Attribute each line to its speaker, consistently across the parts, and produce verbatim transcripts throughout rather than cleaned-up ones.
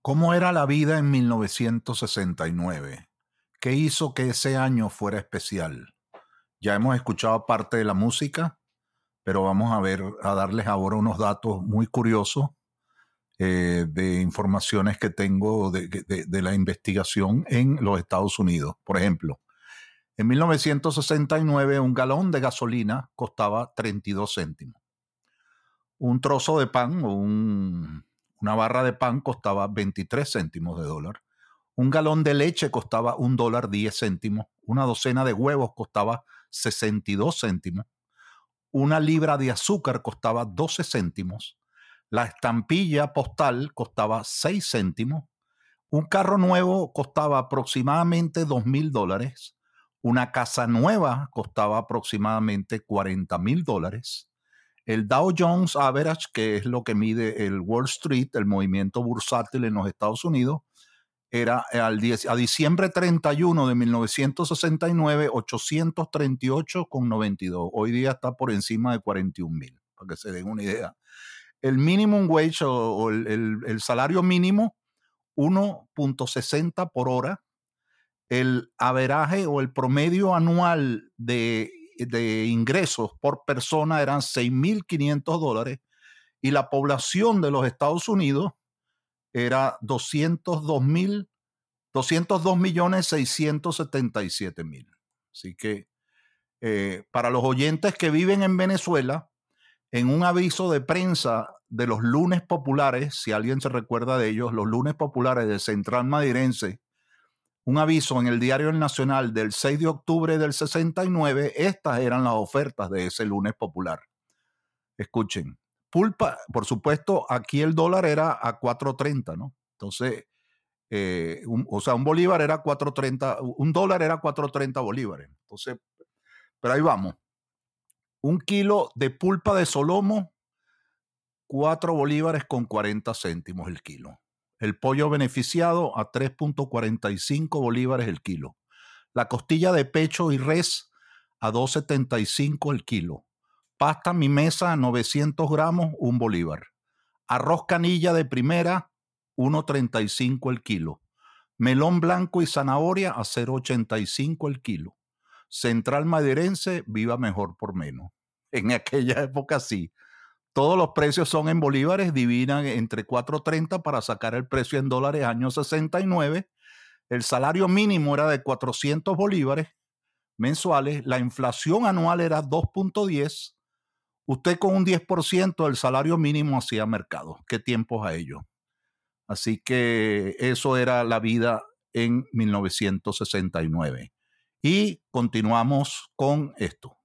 Speaker 1: ¿Cómo era la vida en mil novecientos sesenta y nueve? ¿Qué hizo que ese año fuera especial? Ya hemos escuchado parte de la música, pero vamos a ver, a darles ahora unos datos muy curiosos eh, de informaciones que tengo de, de, de la investigación en los Estados Unidos. Por ejemplo, en mil novecientos sesenta y nueve un galón de gasolina costaba treinta y dos céntimos. Un trozo de pan o un, una barra de pan costaba veintitrés céntimos de dólar. Un galón de leche costaba un dólar diez céntimos. Una docena de huevos costaba sesenta y dos céntimos. Una libra de azúcar costaba doce céntimos. La estampilla postal costaba seis céntimos. Un carro nuevo costaba aproximadamente dos mil dólares. Una casa nueva costaba aproximadamente cuarenta mil dólares. El Dow Jones Average, que es lo que mide el Wall Street, el movimiento bursátil en los Estados Unidos, era al diez, a diciembre treinta y uno de mil novecientos sesenta y nueve, ochocientos treinta y ocho con noventa y dos. Hoy día está por encima de cuarenta y un mil, para que se den una idea. El minimum wage o, o el, el, el salario mínimo, uno punto sesenta por hora. El averaje o el promedio anual de, de ingresos por persona eran seis mil quinientos dólares y la población de los Estados Unidos era doscientos dos millones seiscientos setenta y siete mil. Así que eh, para los oyentes que viven en Venezuela, en un aviso de prensa de los lunes populares, si alguien se recuerda de ellos, los lunes populares de Central Madirense, un aviso en el Diario El Nacional del seis de octubre del sesenta y nueve, estas eran las ofertas de ese lunes popular. Escuchen, pulpa, por supuesto, aquí el dólar era a cuatro treinta, ¿no? Entonces, eh, un, o sea, un bolívar era cuatro treinta, un dólar era cuatro treinta bolívares. Entonces, pero ahí vamos. Un kilo de pulpa de solomo, cuatro bolívares con cuarenta céntimos el kilo. El pollo beneficiado a tres punto cuarenta y cinco bolívares el kilo. La costilla de pecho y res a dos setenta y cinco el kilo. Pasta mi mesa novecientos gramos, un bolívar. Arroz canilla de primera, uno treinta y cinco el kilo. Melón blanco y zanahoria a cero ochenta y cinco el kilo. Central Madirense, viva mejor por menos. En aquella época sí. Todos los precios son en bolívares, dividan entre cuatro treinta para sacar el precio en dólares, año sesenta y nueve. El salario mínimo era de cuatrocientos bolívares mensuales. La inflación anual era dos punto diez. Usted con un diez por ciento del salario mínimo hacía mercado. ¿Qué tiempos a ello? Así que eso era la vida en mil novecientos sesenta y nueve. Y continuamos con esto.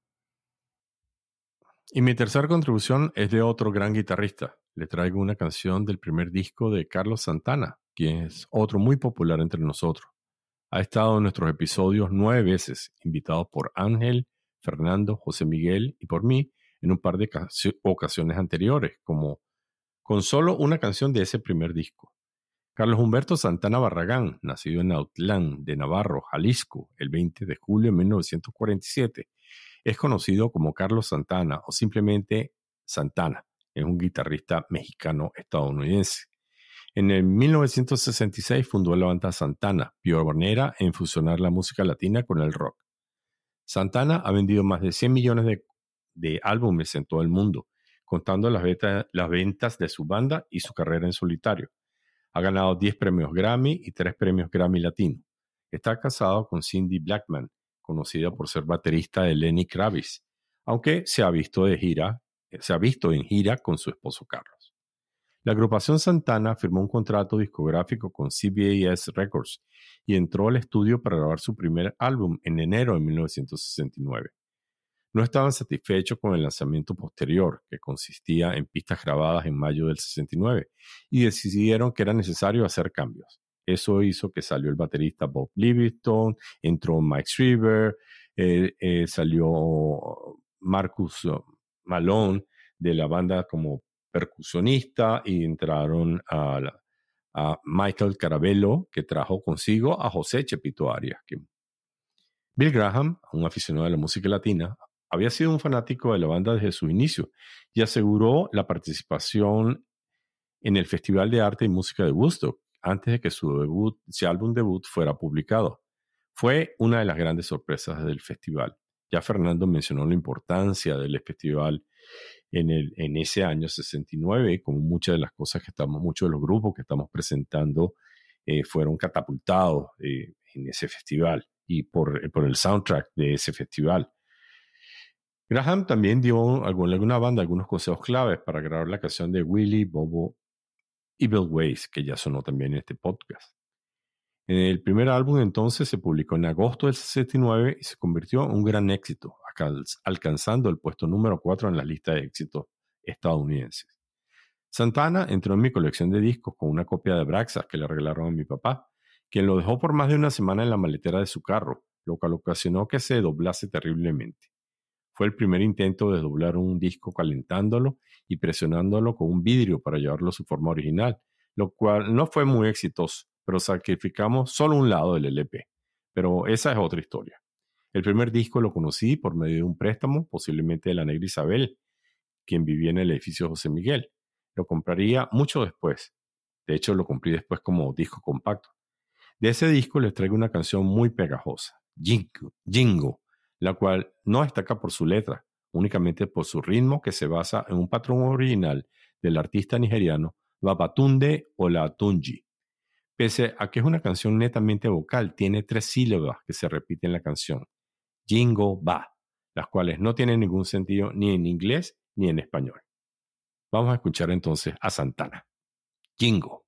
Speaker 2: Y mi tercera contribución es de otro gran guitarrista. Le traigo una canción del primer disco de Carlos Santana, quien es otro muy popular entre nosotros. Ha estado en nuestros episodios nueve veces, invitado por Ángel, Fernando, José Miguel y por mí en un par de ocasiones anteriores, como con solo una canción de ese primer disco. Carlos Humberto Santana Barragán, nacido en Autlán de Navarro, Jalisco, el veinte de julio de mil novecientos cuarenta y siete, es conocido como Carlos Santana o simplemente Santana. Es un guitarrista mexicano-estadounidense. En el mil novecientos sesenta y seis fundó la banda Santana, pionera en fusionar la música latina con el rock. Santana ha vendido más de cien millones de, de álbumes en todo el mundo, contando las, beta, las ventas de su banda y su carrera en solitario. Ha ganado diez premios Grammy y tres premios Grammy Latino. Está casado con Cindy Blackman, conocida por ser baterista de Lenny Kravitz, aunque se ha visto de gira, se ha visto en gira con su esposo Carlos. La agrupación Santana firmó un contrato discográfico con C B S Records y entró al estudio para grabar su primer álbum en enero de mil novecientos sesenta y nueve. No estaban satisfechos con el lanzamiento posterior, que consistía en pistas grabadas en mayo del sesenta y nueve, y decidieron que era necesario hacer cambios. Eso hizo que salió el baterista Bob Livingston, entró Mike Shriver, eh, eh, salió Marcus Malone de la banda como percusionista y entraron a, a Michael Carabello, que trajo consigo a José Chepito Arias. Que Bill Graham, un aficionado de la música latina, había sido un fanático de la banda desde su inicio y aseguró la participación en el Festival de Arte y Música de Woodstock, antes de que su, debut, su álbum debut fuera publicado. Fue una de las grandes sorpresas del festival. Ya Fernando mencionó la importancia del festival en, el, en ese año sesenta y nueve, como muchas de las cosas que estamos, muchos de los grupos que estamos presentando eh, fueron catapultados eh, en ese festival y por, por el soundtrack de ese festival. Graham también dio a alguna banda algunos consejos claves para grabar la canción de Willy Bobo Evil Ways, que ya sonó también en este podcast. El primer álbum entonces se publicó en agosto del sesenta y nueve y se convirtió en un gran éxito, alcanzando el puesto número cuatro en la lista de éxitos estadounidenses. Santana entró en mi colección de discos con una copia de Braxas que le regalaron a mi papá, quien lo dejó por más de una semana en la maletera de su carro, lo cual ocasionó que se doblase terriblemente. Fue el primer intento de doblar un disco calentándolo y presionándolo con un vidrio para llevarlo a su forma original, lo cual no fue muy exitoso, pero sacrificamos solo un lado del L P. Pero esa es otra historia. El primer disco lo conocí por medio de un préstamo, posiblemente de la negra Isabel, quien vivía en el edificio José Miguel. Lo compraría mucho después. De hecho, lo compré después como disco compacto. De ese disco les traigo una canción muy pegajosa, Jingo, Jingo, la cual no destaca por su letra, únicamente por su ritmo que se basa en un patrón original del artista nigeriano Babatunde Olatunji. Pese a que es una canción netamente vocal, tiene tres sílabas que se repiten en la canción, Jingo Ba, las cuales no tienen ningún sentido ni en inglés ni en español. Vamos a escuchar entonces a Santana. Jingo.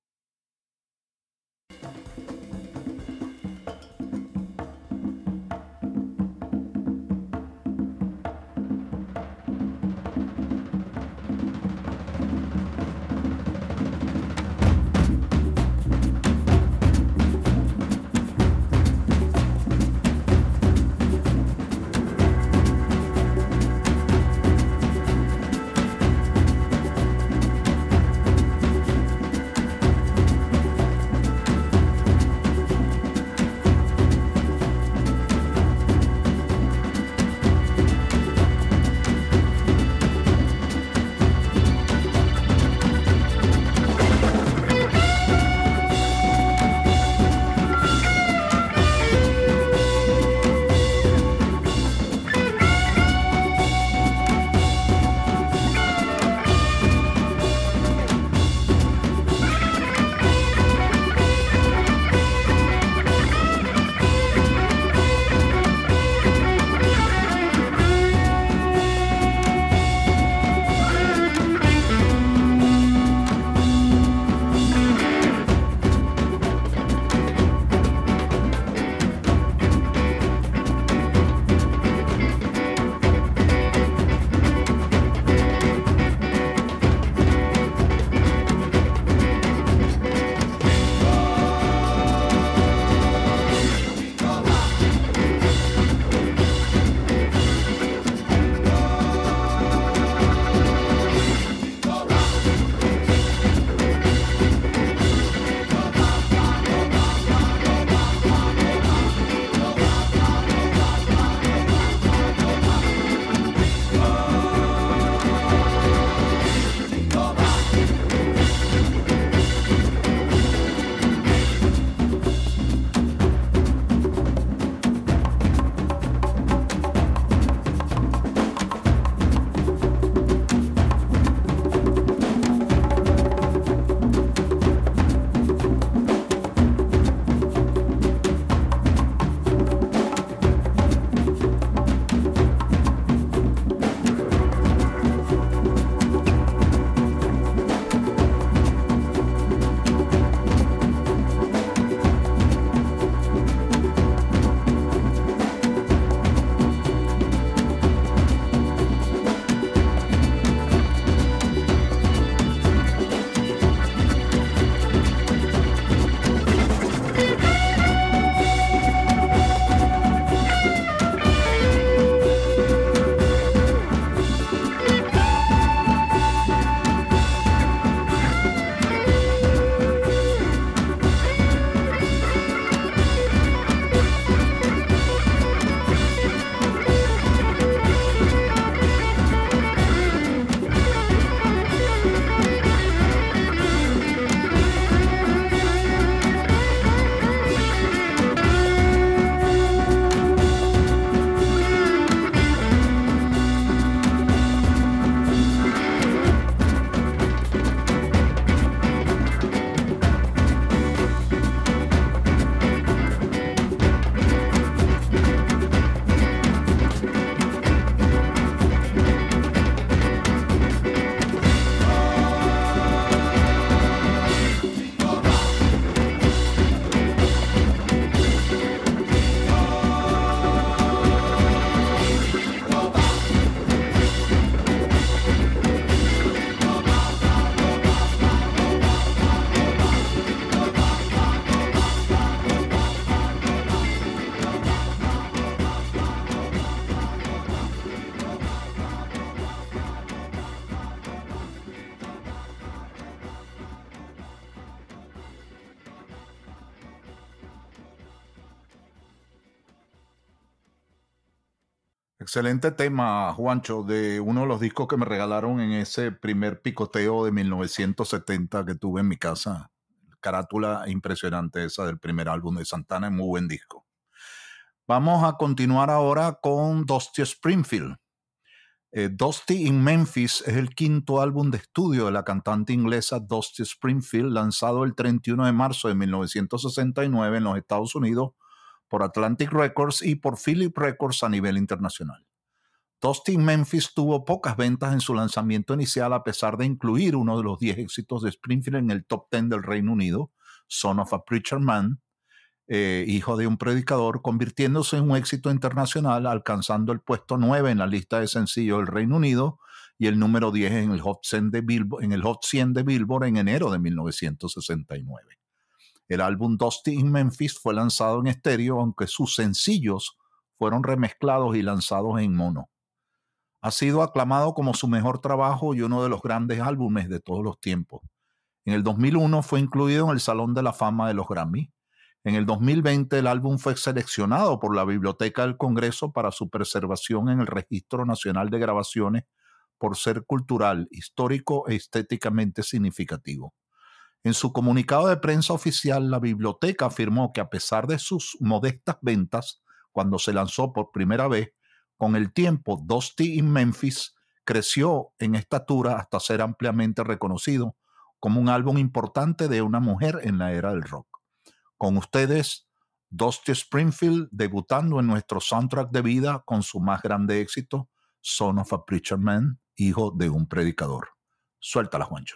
Speaker 1: Excelente tema, Juancho, de uno de los discos que me regalaron en ese primer picoteo de mil novecientos setenta que tuve en mi casa. Carátula impresionante esa del primer álbum de Santana, muy buen disco. Vamos a continuar ahora con Dusty Springfield. Eh, Dusty in Memphis es el quinto álbum de estudio de la cantante inglesa Dusty Springfield, lanzado el treinta y uno de marzo de mil novecientos sesenta y nueve en los Estados Unidos por Atlantic Records y por Philip Records a nivel internacional. Dusty in Memphis tuvo pocas ventas en su lanzamiento inicial, a pesar de incluir uno de los diez éxitos de Springfield en el top diez del Reino Unido, Son of a Preacher Man, eh, hijo de un predicador, convirtiéndose en un éxito internacional, alcanzando el puesto nueve en la lista de sencillos del Reino Unido y el número diez en el Hot cien de Billboard, en el Hot cien de Billboard en enero de mil novecientos sesenta y nueve. El álbum Dusty in Memphis fue lanzado en estéreo, aunque sus sencillos fueron remezclados y lanzados en mono. Ha sido aclamado como su mejor trabajo y uno de los grandes álbumes de todos los tiempos. En el dos mil uno fue incluido en el Salón de la Fama de los Grammy. En el dos mil veinte el álbum fue seleccionado por la Biblioteca del Congreso para su preservación en el Registro Nacional de Grabaciones por ser cultural, histórico e estéticamente significativo. En su comunicado de prensa oficial, la biblioteca afirmó que a pesar de sus modestas ventas, cuando se lanzó por primera vez, con el tiempo Dusty in Memphis creció en estatura hasta ser ampliamente reconocido como un álbum importante de una mujer en la era del rock. Con ustedes, Dusty Springfield, debutando en nuestro soundtrack de vida con su más grande éxito, Son of a Preacher Man, hijo de un predicador. Suéltala, Juancho.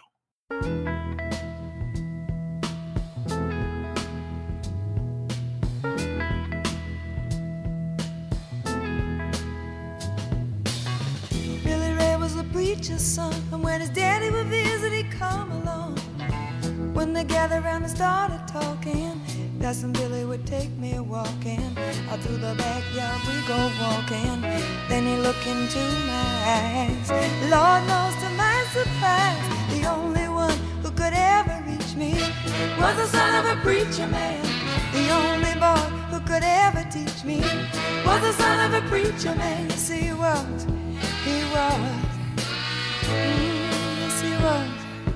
Speaker 3: Preacher's son, and when his daddy would visit, he'd come along. When they gathered around and started talking, Cousin Billy would take me walking. Out through the backyard we go walking. Then he looked into my eyes. Lord knows to my surprise, the only one who could ever reach me was the son of a preacher man. The only boy who could ever teach me was the son of a preacher man. Yes, he was, he was. Mm, yes, he was.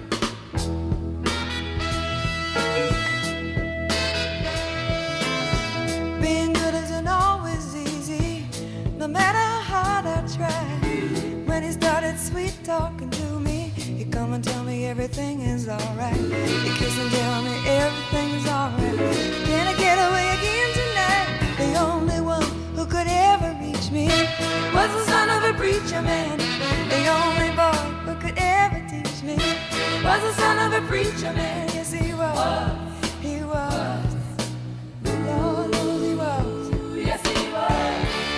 Speaker 3: Being good isn't always easy, no matter how hard I try. When he started sweet talking to me, he'd come and tell me everything is alright. He'd kiss and tell me everything's alright. Can I get away again tonight? The only one who could ever reach me was the son of a preacher man. The only boy who could ever teach me was the son of a preacher man. Yes, he was. He was. Lord knows he was. Yes, he was.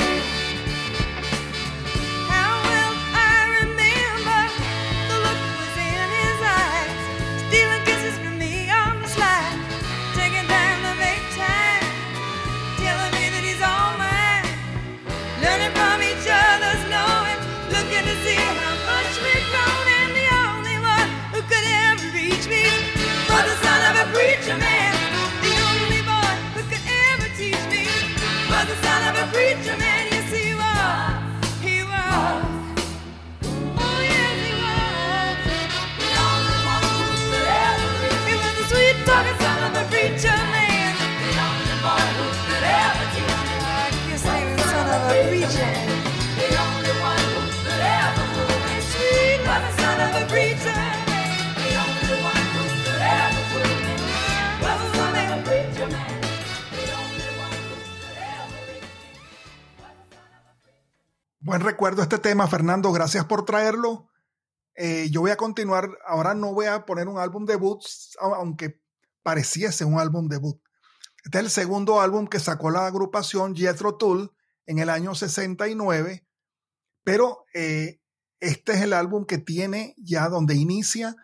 Speaker 3: How well I remember the look was in his eyes, stealing kisses from me on the slide, taking time to make time, telling me that he's all mine, learning from each other's knowing, looking to see how much we've grown, and the only one who could ever reach me was the son of a preacher man. The only boy who could ever teach me was the son of a preacher man. Yes, he was. He was. Oh, yes, he was. The only one who could ever reach me. He was the sweet talking son of a preacher man. The only boy who could ever teach me. I guess he was the son of a preacher man. The only one who could ever fool me. Sweet was the son of a preacher man. The only one who could ever fool me was the son of a preacher man. The only one who could ever reach me.
Speaker 4: Buen recuerdo este tema, Fernando, gracias por traerlo. Eh, yo voy a continuar, ahora no voy a poner un álbum debut, aunque pareciese un álbum debut. Este es el segundo álbum que sacó la agrupación Jethro Tull en el año sesenta y nueve, pero eh, este es el álbum que tiene ya donde inicia,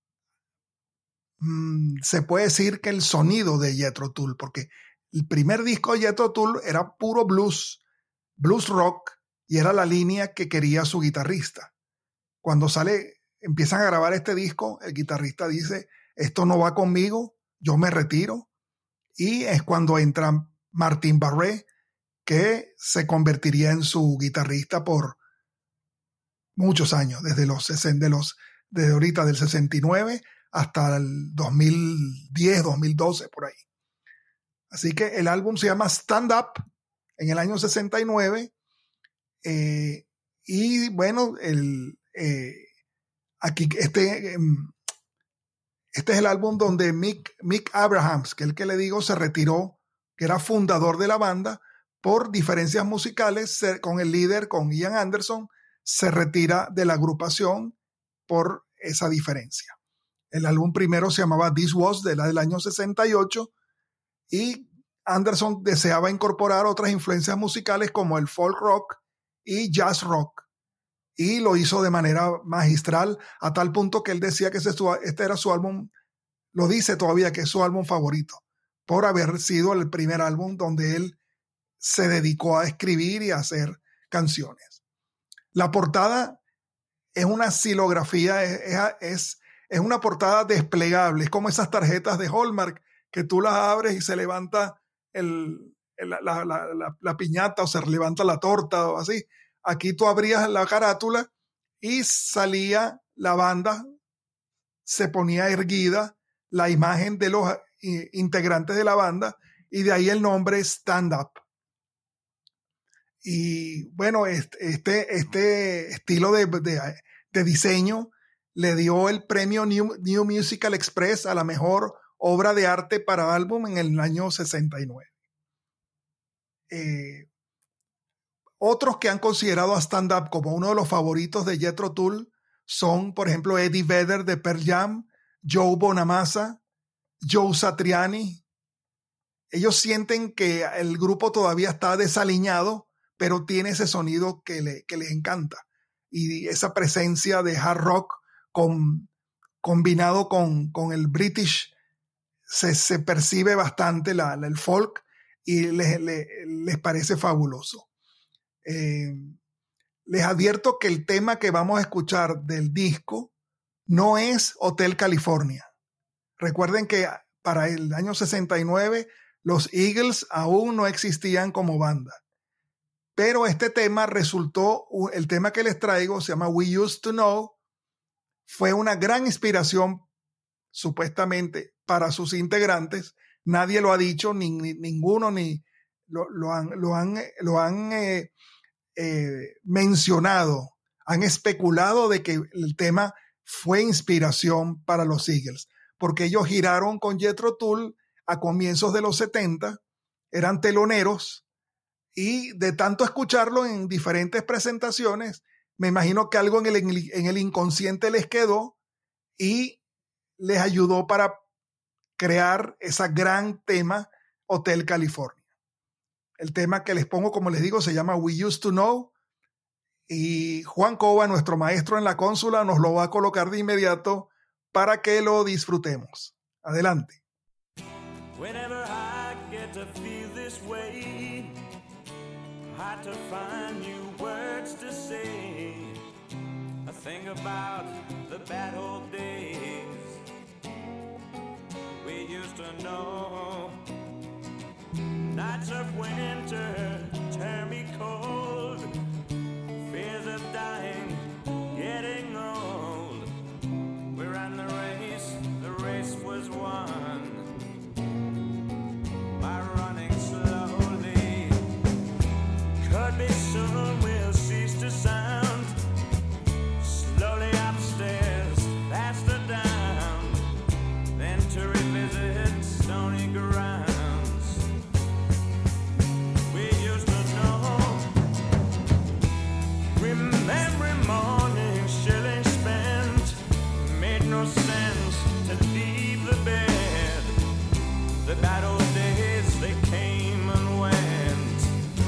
Speaker 4: mmm, se puede decir que el sonido de Jethro Tull, porque el primer disco de Jethro Tull era puro blues, blues rock, y era la línea que quería su guitarrista. Cuando sale, empiezan a grabar este disco, el guitarrista dice, esto no va conmigo, yo me retiro, y es cuando entra Martin Barre, que se convertiría en su guitarrista por muchos años, desde los sesenta, de los, desde ahorita del sesenta y nueve hasta el dos mil diez, dos mil doce, por ahí. Así que el álbum se llama Stand Up en el año sesenta y nueve. Eh, y bueno, el, eh, aquí este, eh, este es el álbum donde Mick, Mick Abrahams, que es el que le digo, se retiró, que era fundador de la banda, por diferencias musicales se, con el líder, con Ian Anderson, se retira de la agrupación por esa diferencia. El álbum primero se llamaba This Was, de la del año sesenta y ocho, y Anderson deseaba incorporar otras influencias musicales como el folk rock y jazz rock, y lo hizo de manera magistral, a tal punto que él decía que ese, este era su álbum, lo dice todavía, que es su álbum favorito, por haber sido el primer álbum donde él se dedicó a escribir y a hacer canciones. La portada es una xilografía, es, es, es una portada desplegable, es como esas tarjetas de Hallmark que tú las abres y se levanta el, el, la, la, la, la piñata o se levanta la torta o así. Aquí tú abrías la carátula y salía la banda, se ponía erguida la imagen de los integrantes de la banda y de ahí el nombre Stand Up. Y bueno, este, este estilo de, de, de diseño le dio el premio New, New Musical Express a la mejor obra de arte para álbum en el año sesenta y nueve. Eh, otros que han considerado a Stand Up como uno de los favoritos de Jethro Tull son, por ejemplo, Eddie Vedder de Pearl Jam, Joe Bonamassa, Joe Satriani. Ellos sienten que el grupo todavía está desaliñado, pero tiene ese sonido que, le, que les encanta. Y esa presencia de hard rock con, combinado con, con el British, se, se percibe bastante la, la, el folk y les, les, les parece fabuloso. Eh, les advierto que el tema que vamos a escuchar del disco no es Hotel California. Recuerden que para el año sesenta y nueve los Eagles aún no existían como banda. Pero este tema resultó, el tema que les traigo se llama We Used to Know, fue una gran inspiración supuestamente para sus integrantes. Nadie lo ha dicho, ni, ni ninguno, ni lo, lo han, lo han, lo han eh, eh, mencionado, han especulado de que el tema fue inspiración para los Eagles, porque ellos giraron con Jethro Tull a comienzos de los setenta, eran teloneros, y de tanto escucharlo en diferentes presentaciones, me imagino que algo en el, en el inconsciente les quedó y les ayudó para crear ese gran tema Hotel California. El tema que les pongo, como les digo, se llama We Used to Know, y Juan Cova, nuestro maestro en la consola, nos lo va a colocar de inmediato para que lo disfrutemos. Adelante.
Speaker 5: Whenever I get to feel this way, hard to find new words to say. I think about the bad old days we used to know. Nights of winter turn me cold. Fears of dying, getting old. We ran the race, the race was won. By running slowly, could be soon we'll cease to sound. Slowly upstairs, faster down, then to revisit stony grounds. We used to know, remembering mornings surely spent, made no sense to leave the bed. The bad old days, they came and went,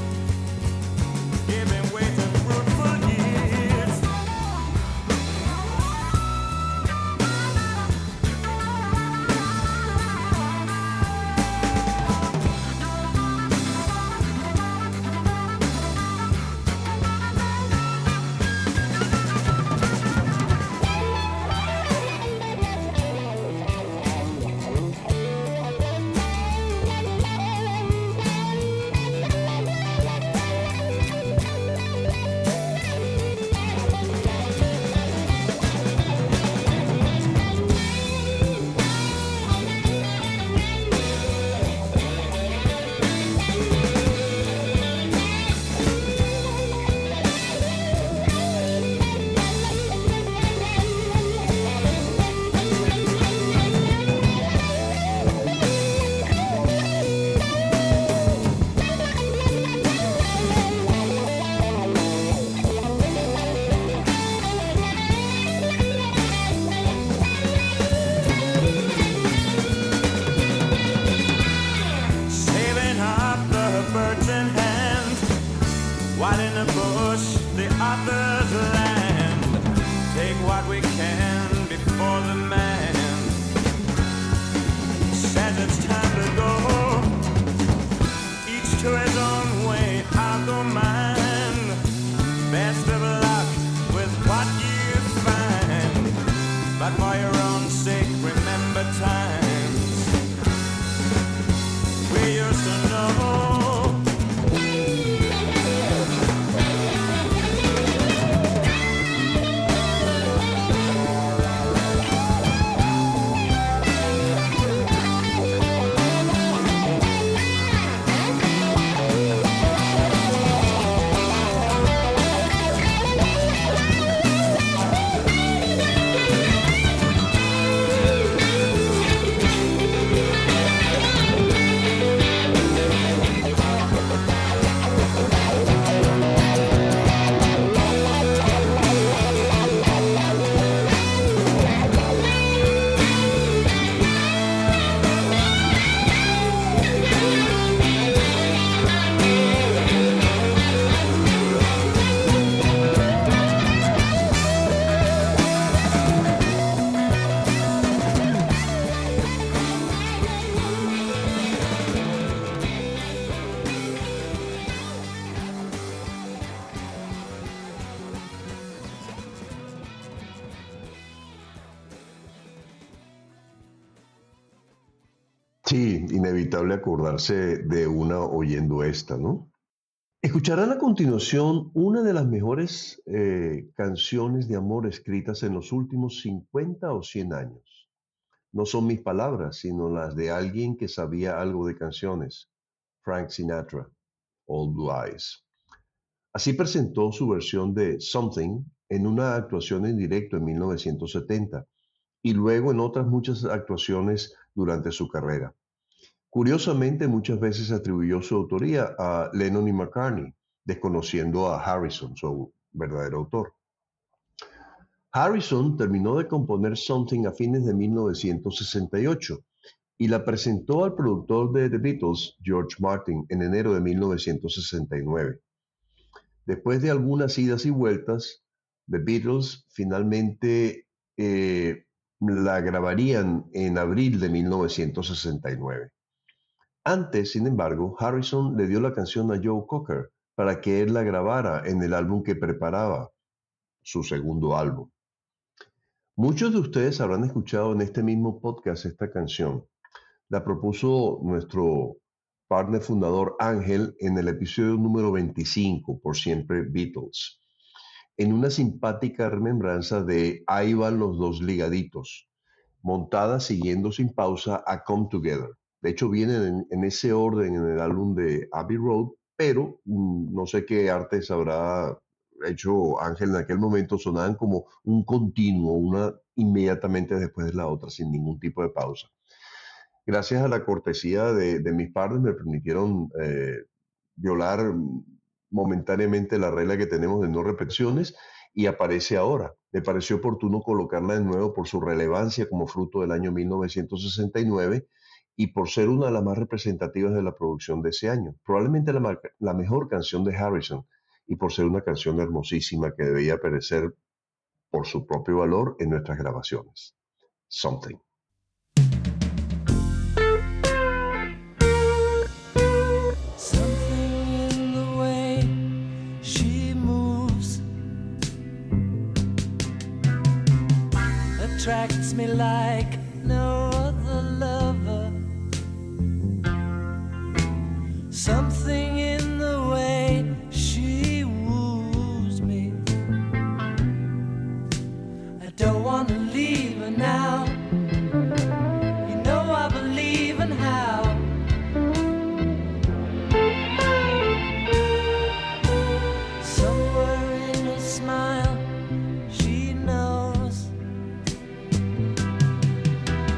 Speaker 5: giving way to fruitful years. while in the bush the others land. Take what we can before the man says it's time to go. Each to his own way, I'll go mine. Best of luck with what you find, but for your own sake, remember times we used to know.
Speaker 6: Sí, inevitable acordarse de una oyendo esta, ¿no? Escucharán a continuación una de las mejores eh, canciones de amor escritas en los últimos cincuenta o cien años. No son mis palabras, sino las de alguien que sabía algo de canciones, Frank Sinatra, All Blue Eyes. Así presentó su versión de Something en una actuación en directo en mil novecientos setenta y luego en otras muchas actuaciones durante su carrera. Curiosamente, muchas veces atribuyó su autoría a Lennon y McCartney, desconociendo a Harrison, su verdadero autor. Harrison terminó de componer Something a fines de mil novecientos sesenta y ocho y la presentó al productor de The Beatles, George Martin, en enero de mil novecientos sesenta y nueve. Después de algunas idas y vueltas, The Beatles finalmente eh, la grabarían en abril de mil novecientos sesenta y nueve. Antes, sin embargo, Harrison le dio la canción a Joe Cocker para que él la grabara en el álbum que preparaba, su segundo álbum. Muchos de ustedes habrán escuchado en este mismo podcast esta canción. La propuso nuestro partner fundador Ángel en el episodio número veinticinco, Por Siempre Beatles, en una simpática remembranza de Ahí van los dos ligaditos, montada siguiendo sin pausa a Come Together. De hecho, vienen en, en ese orden en el álbum de Abbey Road, pero mmm, no sé qué artes habrá hecho Ángel en aquel momento. Sonaban como un continuo, una inmediatamente después de la otra, sin ningún tipo de pausa. Gracias a la cortesía de, de mis padres me permitieron eh, violar momentáneamente la regla que tenemos de no repeticiones y aparece ahora. Me pareció oportuno colocarla de nuevo por su relevancia como fruto del año mil novecientos sesenta y nueve y por ser una de las más representativas de la producción de ese año. Probablemente la, la mejor canción de Harrison y por ser una canción hermosísima que debía aparecer por su propio valor en nuestras grabaciones. Something.
Speaker 7: Attracts me like no other lover. Something in the way she woos me. I don't want to leave her now. You know I believe in how. Somewhere in her smile she knows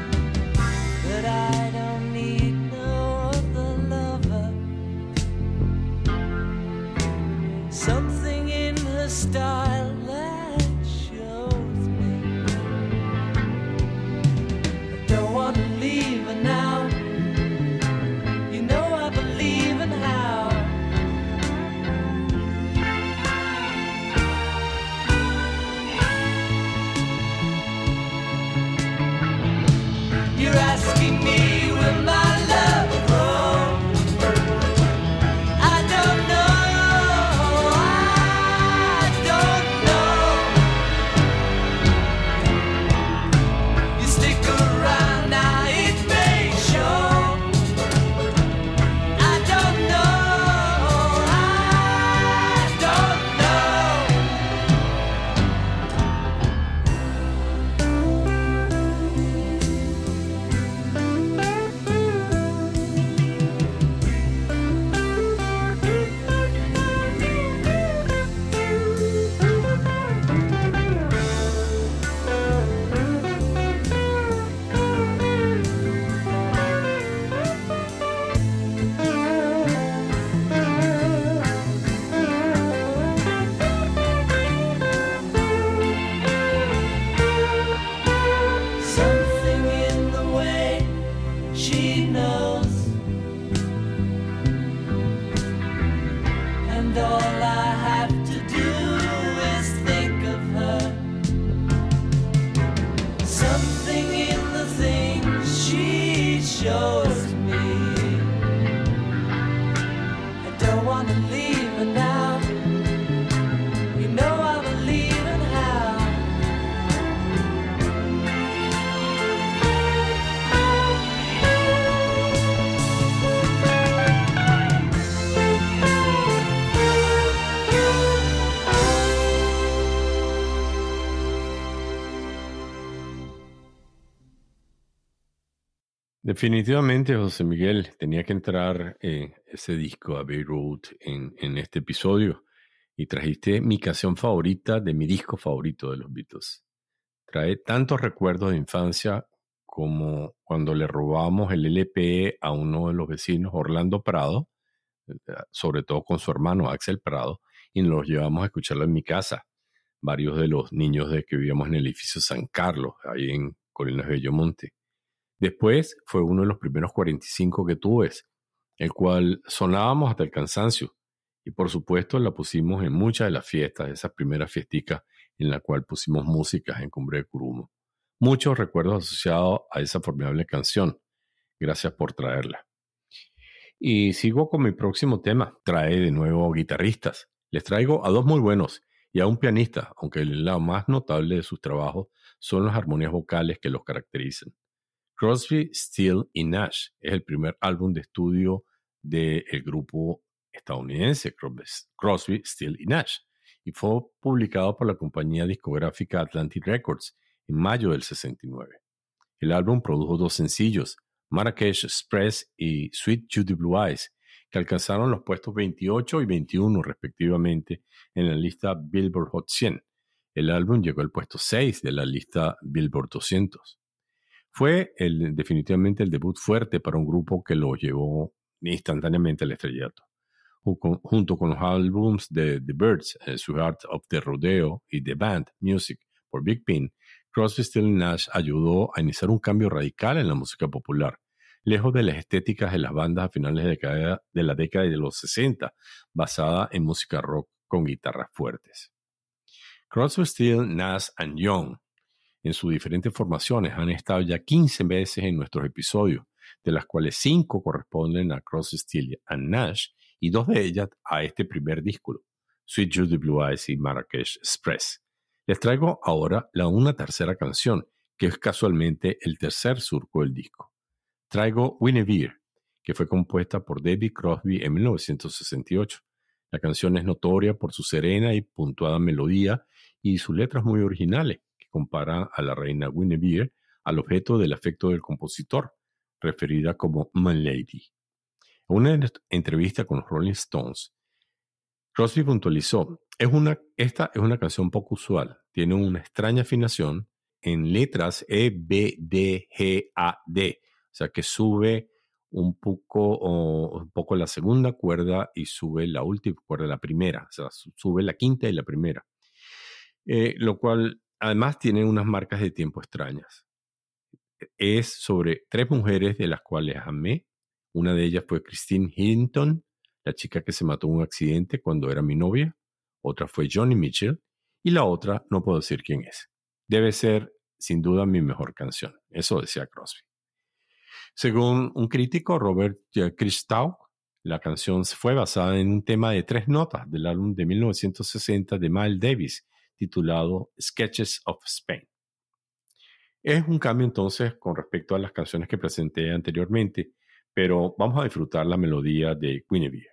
Speaker 7: that I don't need no other lover.
Speaker 2: Definitivamente, José Miguel, tenía que entrar eh, ese disco Abbey Road en, en este episodio y trajiste mi canción favorita de mi disco favorito de los Beatles. Trae tantos recuerdos de infancia como cuando le robamos el L P a uno de los vecinos, Orlando Prado, sobre todo con su hermano Axel Prado, y nos los llevamos a escucharlo en mi casa. Varios de los niños de que vivíamos en el edificio San Carlos, ahí en Colinas Bellomonte. Después fue uno de los primeros cuarenta y cinco que tuve, el cual sonábamos hasta el cansancio. Y por supuesto la pusimos en muchas de las fiestas, esas primeras fiesticas en la cual pusimos músicas en Cumbre de Curumo. Muchos recuerdos asociados a esa formidable canción. Gracias por traerla. Y sigo con mi próximo tema. Trae de nuevo guitarristas. Les traigo a dos muy buenos y a un pianista, aunque el lado más notable de sus trabajos son las armonías vocales que los caracterizan. Crosby, Stills y Nash es el primer álbum de estudio del grupo estadounidense Crosby, Stills y Nash y fue publicado por la compañía discográfica Atlantic Records en mayo del sesenta y nueve. El álbum produjo dos sencillos, Marrakesh Express y Sweet Judy Blue Eyes, que alcanzaron los puestos veintiocho y veintiuno respectivamente en la lista Billboard Hot cien. El álbum llegó al puesto seis de la lista Billboard doscientos. Fue el, definitivamente el debut fuerte para un grupo que lo llevó instantáneamente al estrellato. Junto con los álbums de The Byrds, Sweetheart of the Rodeo y The Band Music por Big Pin, Crosby, Stills y Nash ayudó a iniciar un cambio radical en la música popular, lejos de las estéticas de las bandas a finales de, década, de la década de los sesenta, basada en música rock con guitarras fuertes. Crosby, Stills, Nash and Young, en sus diferentes formaciones, han estado ya quince veces en nuestros episodios, de las cuales cinco corresponden a Crosby, Stills and Nash y dos de ellas a este primer disco, Sweet Judy Blue Eyes y Marrakesh Express. Les traigo ahora la una tercera canción, que es casualmente el tercer surco del disco. Traigo Guinevere, que fue compuesta por David Crosby en mil novecientos sesenta y ocho. La canción es notoria por su serena y puntuada melodía y sus letras muy originales, que comparan a la reina Guinevere al objeto del afecto del compositor, referida como My Lady. En una entrevista con los Rolling Stones, Crosby puntualizó, es una, esta es una canción poco usual, tiene una extraña afinación en letras E, B, D, G, A, D, o sea que sube un poco, o, un poco la segunda cuerda y sube la última cuerda, la primera, o sea, sube la quinta y la primera, eh, lo cual además tiene unas marcas de tiempo extrañas. Es sobre tres mujeres de las cuales amé. Una de ellas fue Christine Hinton, la chica que se mató en un accidente cuando era mi novia. Otra fue Joni Mitchell. Y la otra no puedo decir quién es. Debe ser, sin duda, mi mejor canción. Eso decía Crosby. Según un crítico, Robert Christgau, la canción fue basada en un tema de tres notas del álbum de mil novecientos sesenta de Miles Davis, titulado Sketches of Spain. Es un cambio entonces con respecto a las canciones que presenté anteriormente, pero vamos a disfrutar la melodía de Guinevere.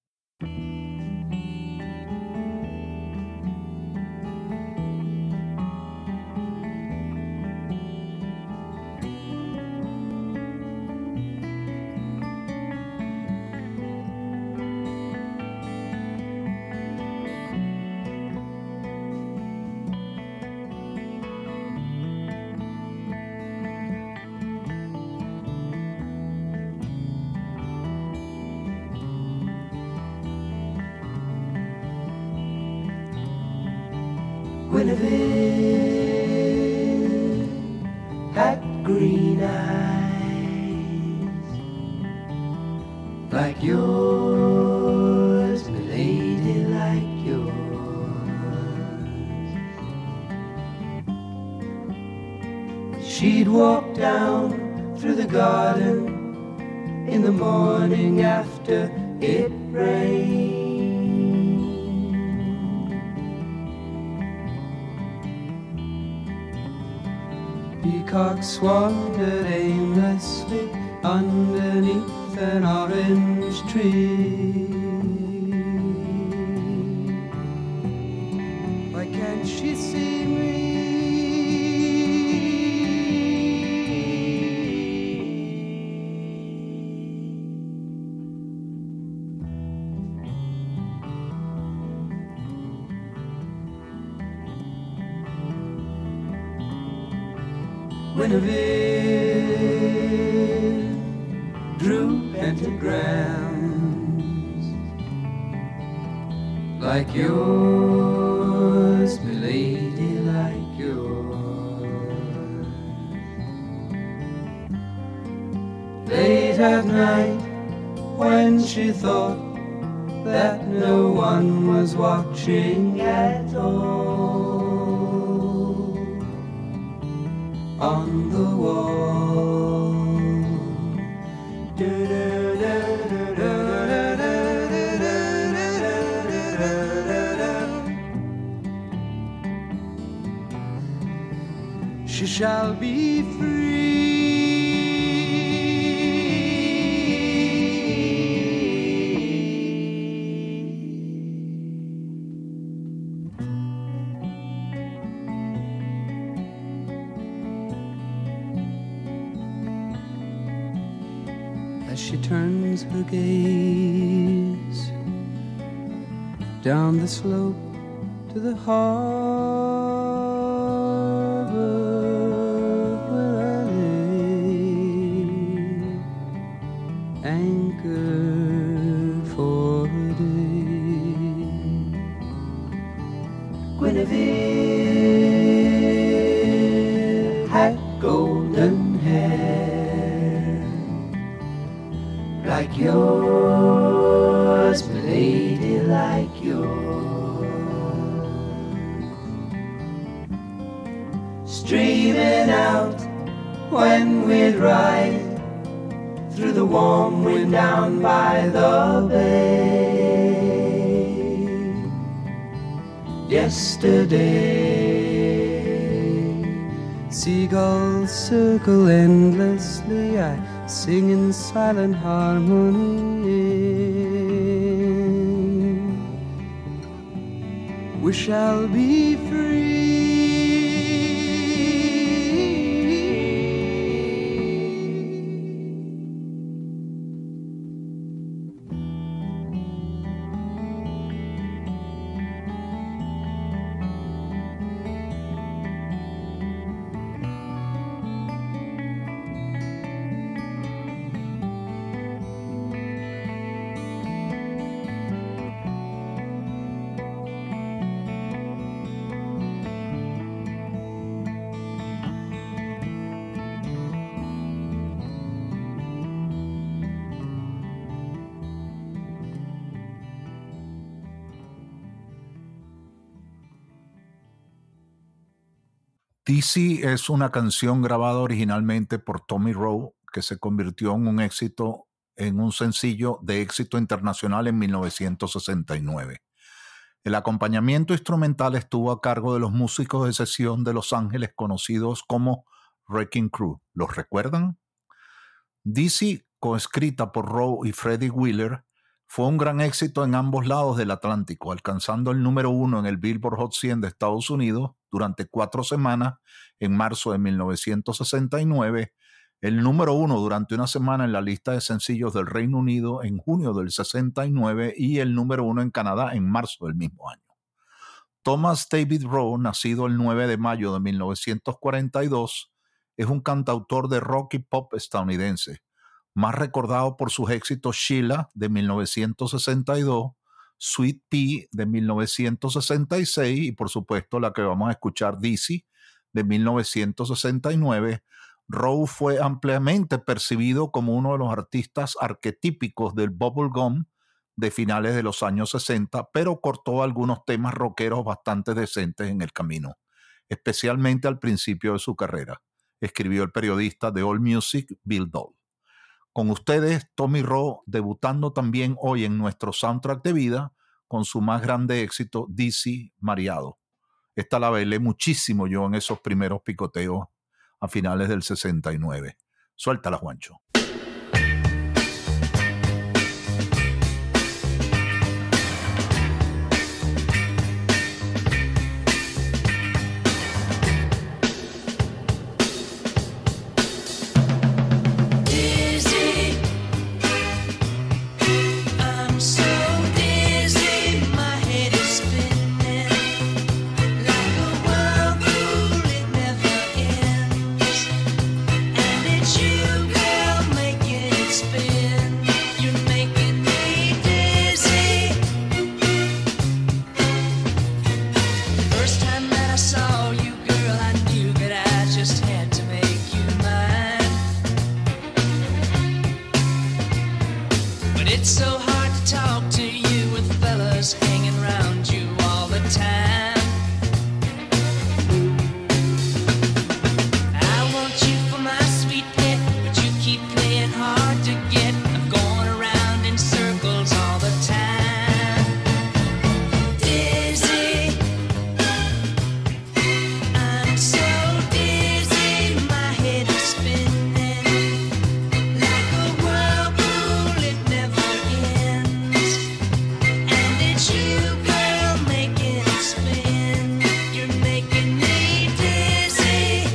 Speaker 7: Guinevere had green eyes like yours, milady, like yours. She'd walk down through the garden in the morning after it rained. Peacocks wandered aimlessly underneath an orange tree. Why can't she see me? Guinevere drew pentagrams like yours, milady, like yours. Late at night, when she thought that no one was watching at all, on the wall. She shall be as she turns her gaze down the slope to the harbor where I lay, anchored for a day. Guinevere had golden hair like yours, milady, like yours, streaming out when we'd ride through the warm wind down by the bay. Yesterday, seagulls circle endlessly, I sing in silent harmony. We shall be free.
Speaker 1: Dizzy es una canción grabada originalmente por Tommy Roe que se convirtió en un éxito, en un sencillo de éxito internacional en mil novecientos sesenta y nueve. El acompañamiento instrumental estuvo a cargo de los músicos de sesión de Los Ángeles conocidos como Wrecking Crew. ¿Los recuerdan? Dizzy, coescrita por Roe y Freddie Wheeler, fue un gran éxito en ambos lados del Atlántico, alcanzando el número uno en el Billboard Hot cien de Estados Unidos durante cuatro semanas en marzo de mil novecientos sesenta y nueve, el número uno durante una semana en la lista de sencillos del Reino Unido en junio del sesenta y nueve y el número uno en Canadá en marzo del mismo año. Thomas David Roe, nacido el nueve de mayo de mil novecientos cuarenta y dos, es un cantautor de rock y pop estadounidense, más recordado por sus éxitos Sheila de mil novecientos sesenta y dos, Sweet Pea de mil novecientos sesenta y seis y por supuesto la que vamos a escuchar, Dizzy, de mil novecientos sesenta y nueve. Roe fue ampliamente percibido como uno de los artistas arquetípicos del bubblegum de finales de los años sesenta, pero cortó algunos temas rockeros bastante decentes en el camino, especialmente al principio de su carrera, escribió el periodista de AllMusic, Bill Dole. Con ustedes, Tommy Roe, debutando también hoy en nuestro soundtrack de vida con su más grande éxito, Dizzy Mareado. Esta la bailé muchísimo yo en esos primeros picoteos a finales del sesenta y nueve. Suéltala, Juancho.
Speaker 3: Like a whirlpool, it never ends.
Speaker 8: It's so hard to talk to you with fellas hanging around you all the time. I want you for my sweet pet, but you keep playing hard to get. I'm going around in circles all the time. Dizzy, I'm so dizzy, my head is spinning like a whirlpool, it never ends. And it's you, girl, making it spin. You're making me dizzy.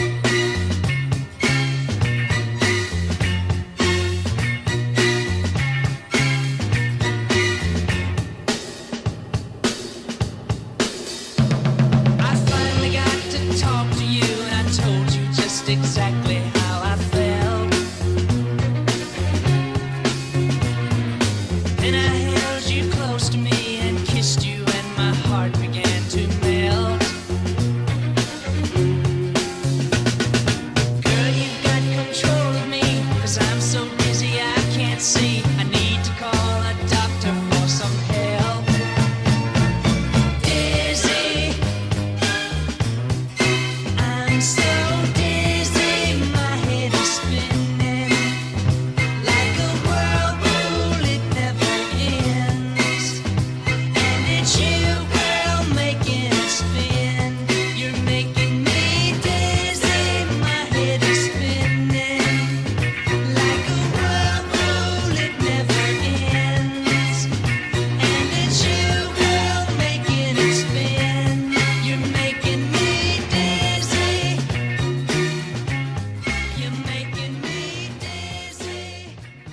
Speaker 8: I finally got to talk to you, and I told you just exactly how I felt. Then I held you close to me and kissed you, and my heart began to melt. Girl, you've got control of me, 'cause I'm so dizzy I can't see. I need to call a doctor for some help. Dizzy, I'm so dizzy, my head is spinning like a whirlpool, it never ends. And it's you, girl, making it spin. You're making me dizzy, my head is spinning like a whirlpool, it never ends. And it's you, girl, making it spin. You're making me dizzy. You're making me dizzy.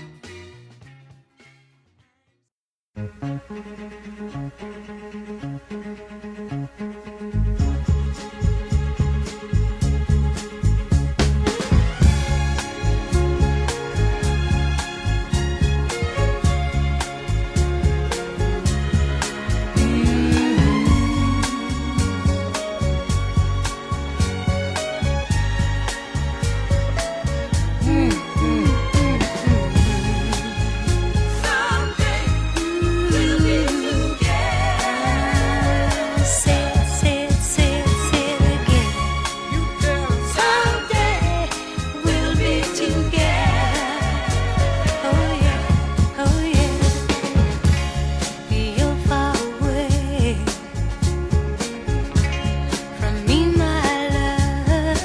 Speaker 8: Someday we'll be together. Say it, say it, say it, say it again. You girl. Someday we'll be together. Oh yeah, oh yeah. You're far away from me, my love.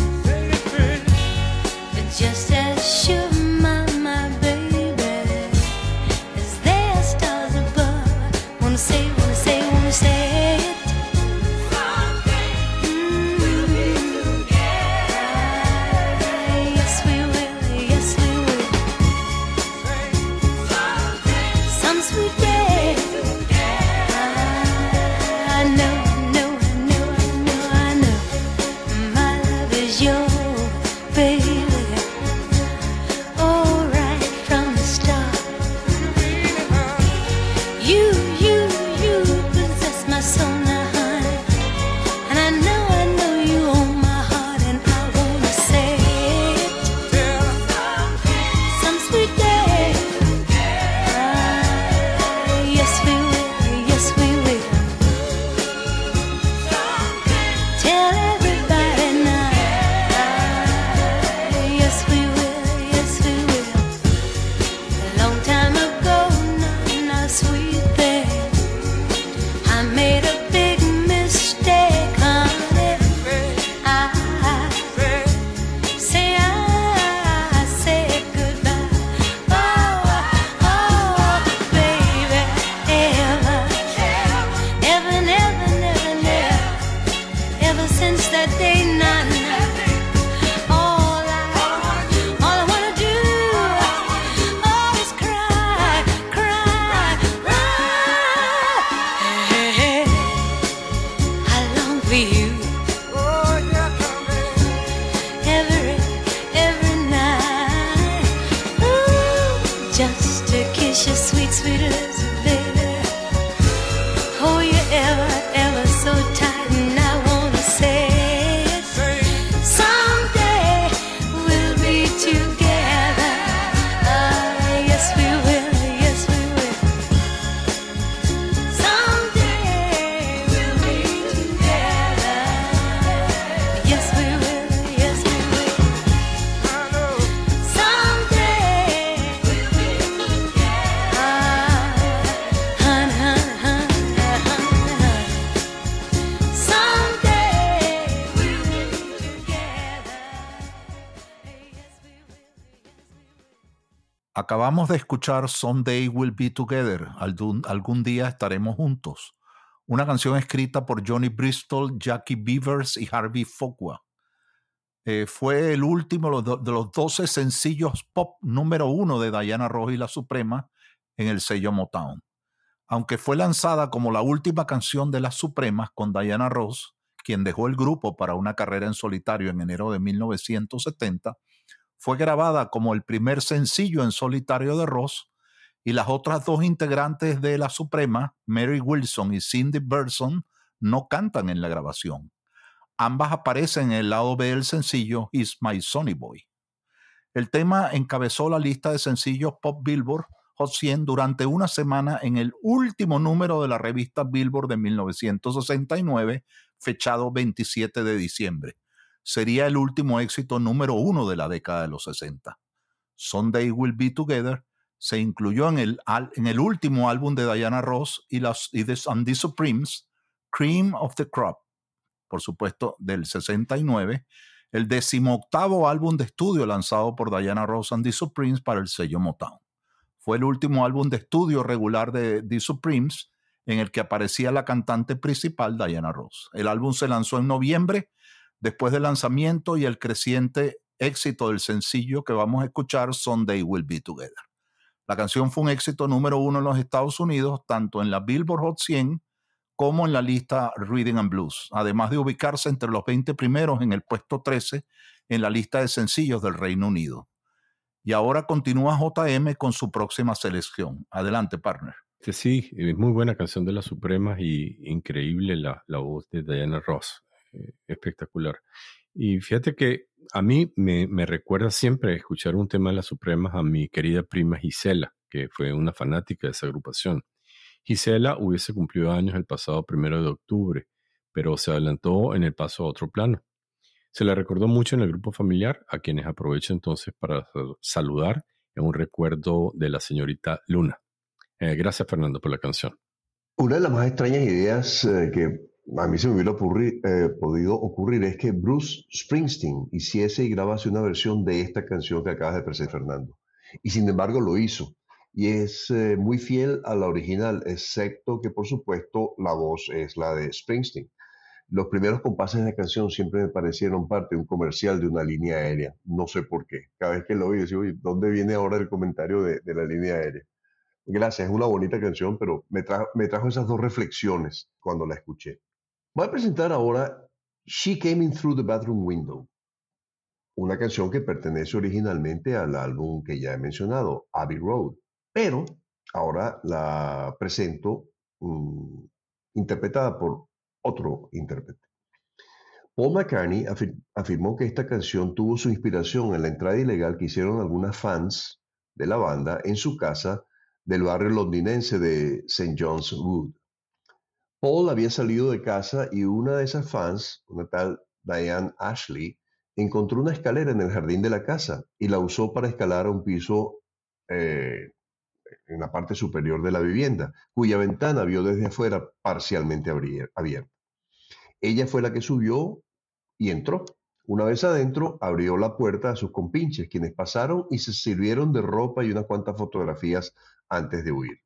Speaker 8: But just as sure, my, my baby, as there are stars above. Wanna say, wanna say, wanna say it. Someday we'll be together. Yes, we will, yes, we will. Some sweet day. I know, I know, I know, I know, I know. My love is your baby. Oh, right from the start. You, you, you possess my soul now, honey. And I know, I know you own my heart, and I wanna say it. Some sweet day. Ah, yes, we will, yes, we will. Tell everybody now. Ah, yes, we will, yes, we will. A long time ago, now, now, sweet thing, I made a big mistake, honey. I say I said goodbye. Oh, oh, baby, ever, ever, never, never, never, ever since that day, nah, nah. All I, all I wanna do, oh, is cry, cry, cry. I long for you. Every, every night. Ooh, just to kiss your sweet, sweet lips, baby. Oh, you're ever, ever so tight, and I wanna say it. Someday we'll be together. Ah, yes, we will,
Speaker 1: Acabamos de escuchar Someday We'll Be Together, algún, algún día estaremos juntos, una canción escrita por Johnny Bristol, Jackie Beavers y Harvey Fuqua. Eh, fue el último de los doce sencillos pop número uno de Diana Ross y la Suprema en el sello Motown. Aunque fue lanzada como la última canción de las Supremas con Diana Ross, quien dejó el grupo para una carrera en solitario en enero de mil novecientos setenta, fue grabada como el primer sencillo en solitario de Ross, y las otras dos integrantes de la Suprema, Mary Wilson y Cindy Burson, no cantan en la grabación. Ambas aparecen en el lado B del sencillo He's My Sonny Boy. El tema encabezó la lista de sencillos Pop Billboard Hot cien durante una semana en el último número de la revista Billboard de mil novecientos sesenta y nueve, fechado veintisiete de diciembre. Sería el último éxito número uno de la década de los sesenta. Someday We'll Be Together se incluyó en el, en el último álbum de Diana Ross y, las, y the, and the Supremes, Cream of the Crop, por supuesto, del sesenta y nueve, el decimoctavo álbum de estudio lanzado por Diana Ross and the Supremes para el sello Motown. Fue el último álbum de estudio regular de The Supremes en el que aparecía la cantante principal Diana Ross. El álbum se lanzó en noviembre, después del lanzamiento y el creciente éxito del sencillo que vamos a escuchar, Someday We'll Be Together. La canción fue un éxito número uno en los Estados Unidos, tanto en la Billboard Hot cien como en la lista Rhythm and Blues, además de ubicarse entre los veinte primeros en el puesto trece en la lista de sencillos del Reino Unido. Y ahora continúa J M con su próxima selección. Adelante, partner.
Speaker 2: Sí, es muy buena canción de las Supremas y increíble la, la voz de Diana Ross. Eh, espectacular. Y fíjate que a mí me, me recuerda siempre escuchar un tema de las Supremas a mi querida prima Gisela, que fue una fanática de esa agrupación. Gisela hubiese cumplido años el pasado primero de octubre, pero se adelantó en el paso a otro plano. Se le recordó mucho en el grupo familiar, a quienes aprovecho entonces para saludar en un recuerdo de la señorita Luna. Eh, gracias, Fernando, por la canción.
Speaker 6: Una de las más extrañas ideas eh, que a mí se me hubiera ocurri- eh, podido ocurrir es que Bruce Springsteen hiciese y grabase una versión de esta canción que acabas de presentar, Fernando. Y sin embargo lo hizo. Y es eh, muy fiel a la original, excepto que, por supuesto, la voz es la de Springsteen. Los primeros compases de la canción siempre me parecieron parte de un comercial de una línea aérea. No sé por qué. Cada vez que lo oí, decía, oye, ¿dónde viene ahora el comentario de, de la línea aérea? Gracias, es una bonita canción, pero me trajo, me trajo esas dos reflexiones cuando la escuché. Voy a presentar ahora She Came In Through the Bathroom Window, una canción que pertenece originalmente al álbum que ya he mencionado, Abbey Road, pero ahora la presento um, interpretada por otro intérprete. Paul McCartney afir afirmó que esta canción tuvo su inspiración en la entrada ilegal que hicieron algunas fans de la banda en su casa del barrio londinense de Saint John's Wood. Paul había salido de casa y una de esas fans, una tal Diane Ashley, encontró una escalera en el jardín de la casa y la usó para escalar a un piso eh, en la parte superior de la vivienda, cuya ventana vio desde afuera parcialmente abierta. Ella fue la que subió y entró. Una vez adentro, abrió la puerta a sus compinches, quienes pasaron y se sirvieron de ropa y unas cuantas fotografías antes de huir.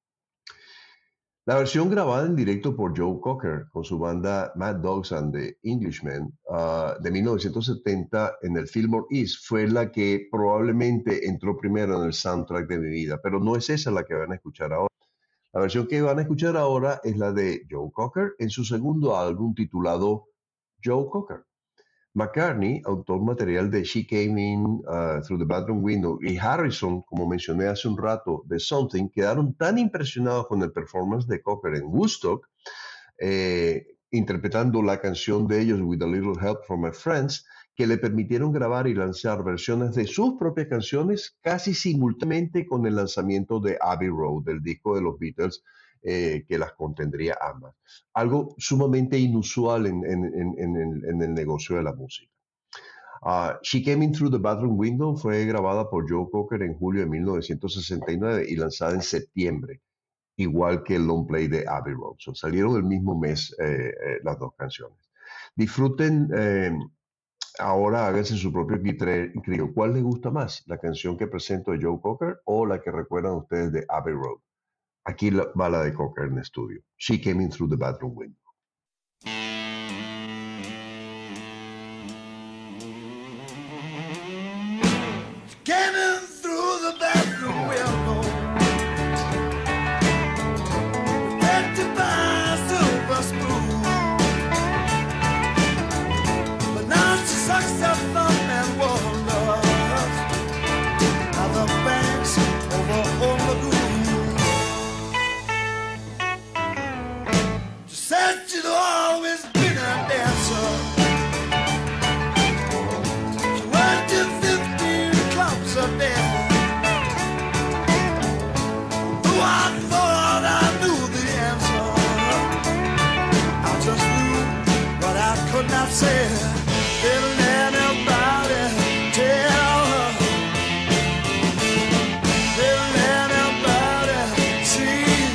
Speaker 6: La versión grabada en directo por Joe Cocker con su banda Mad Dogs and the Englishmen uh, de mil novecientos setenta en el Fillmore East fue la que probablemente entró primero en el soundtrack de mi vida, pero no es esa la que van a escuchar ahora. La versión que van a escuchar ahora es la de Joe Cocker en su segundo álbum titulado Joe Cocker. McCartney, autor material de She Came In uh, Through the Bathroom Window, y Harrison, como mencioné hace un rato, de Something, quedaron tan impresionados con el performance de Cocker en Woodstock, eh, interpretando la canción de ellos With a Little Help from My Friends, que le permitieron grabar y lanzar versiones de sus propias canciones casi simultáneamente con el lanzamiento de Abbey Road, del disco de los Beatles, Eh, que las contendría ambas. Algo sumamente inusual en, en, en, en, el, en el negocio de la música. Uh, She Came In Through the Bathroom Window fue grabada por Joe Cocker en julio de mil novecientos sesenta y nueve y lanzada en septiembre, igual que el long play de Abbey Road. So, salieron el mismo mes eh, eh, las dos canciones. Disfruten eh, Ahora hágase su propio criterio. ¿Cuál les gusta más? ¿La canción que presento de Joe Cocker o la que recuerdan ustedes de Abbey Road? Aquí la, va la de Cocker en estudio. She Came In Through the Bathroom Window.
Speaker 9: Came in through the bathroom window, protected by a silver spoon. But now she sucks her thumb and wonders how the banks over on Lagoon. She said she'd always been a dancer. She worked in fifteen clubs a day. Though I thought I knew the answer, I just knew what I could not say. Didn't anybody tell her? Didn't anybody see?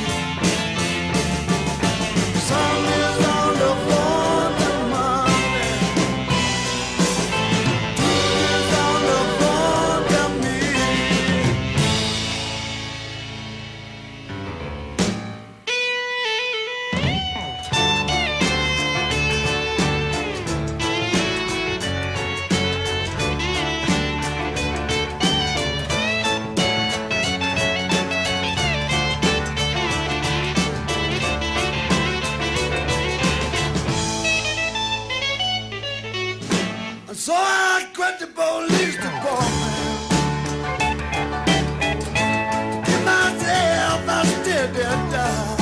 Speaker 9: Sun is on the floor to Monday. Moon is on the floor to me. And so I quit the police department. Give myself a steady dive.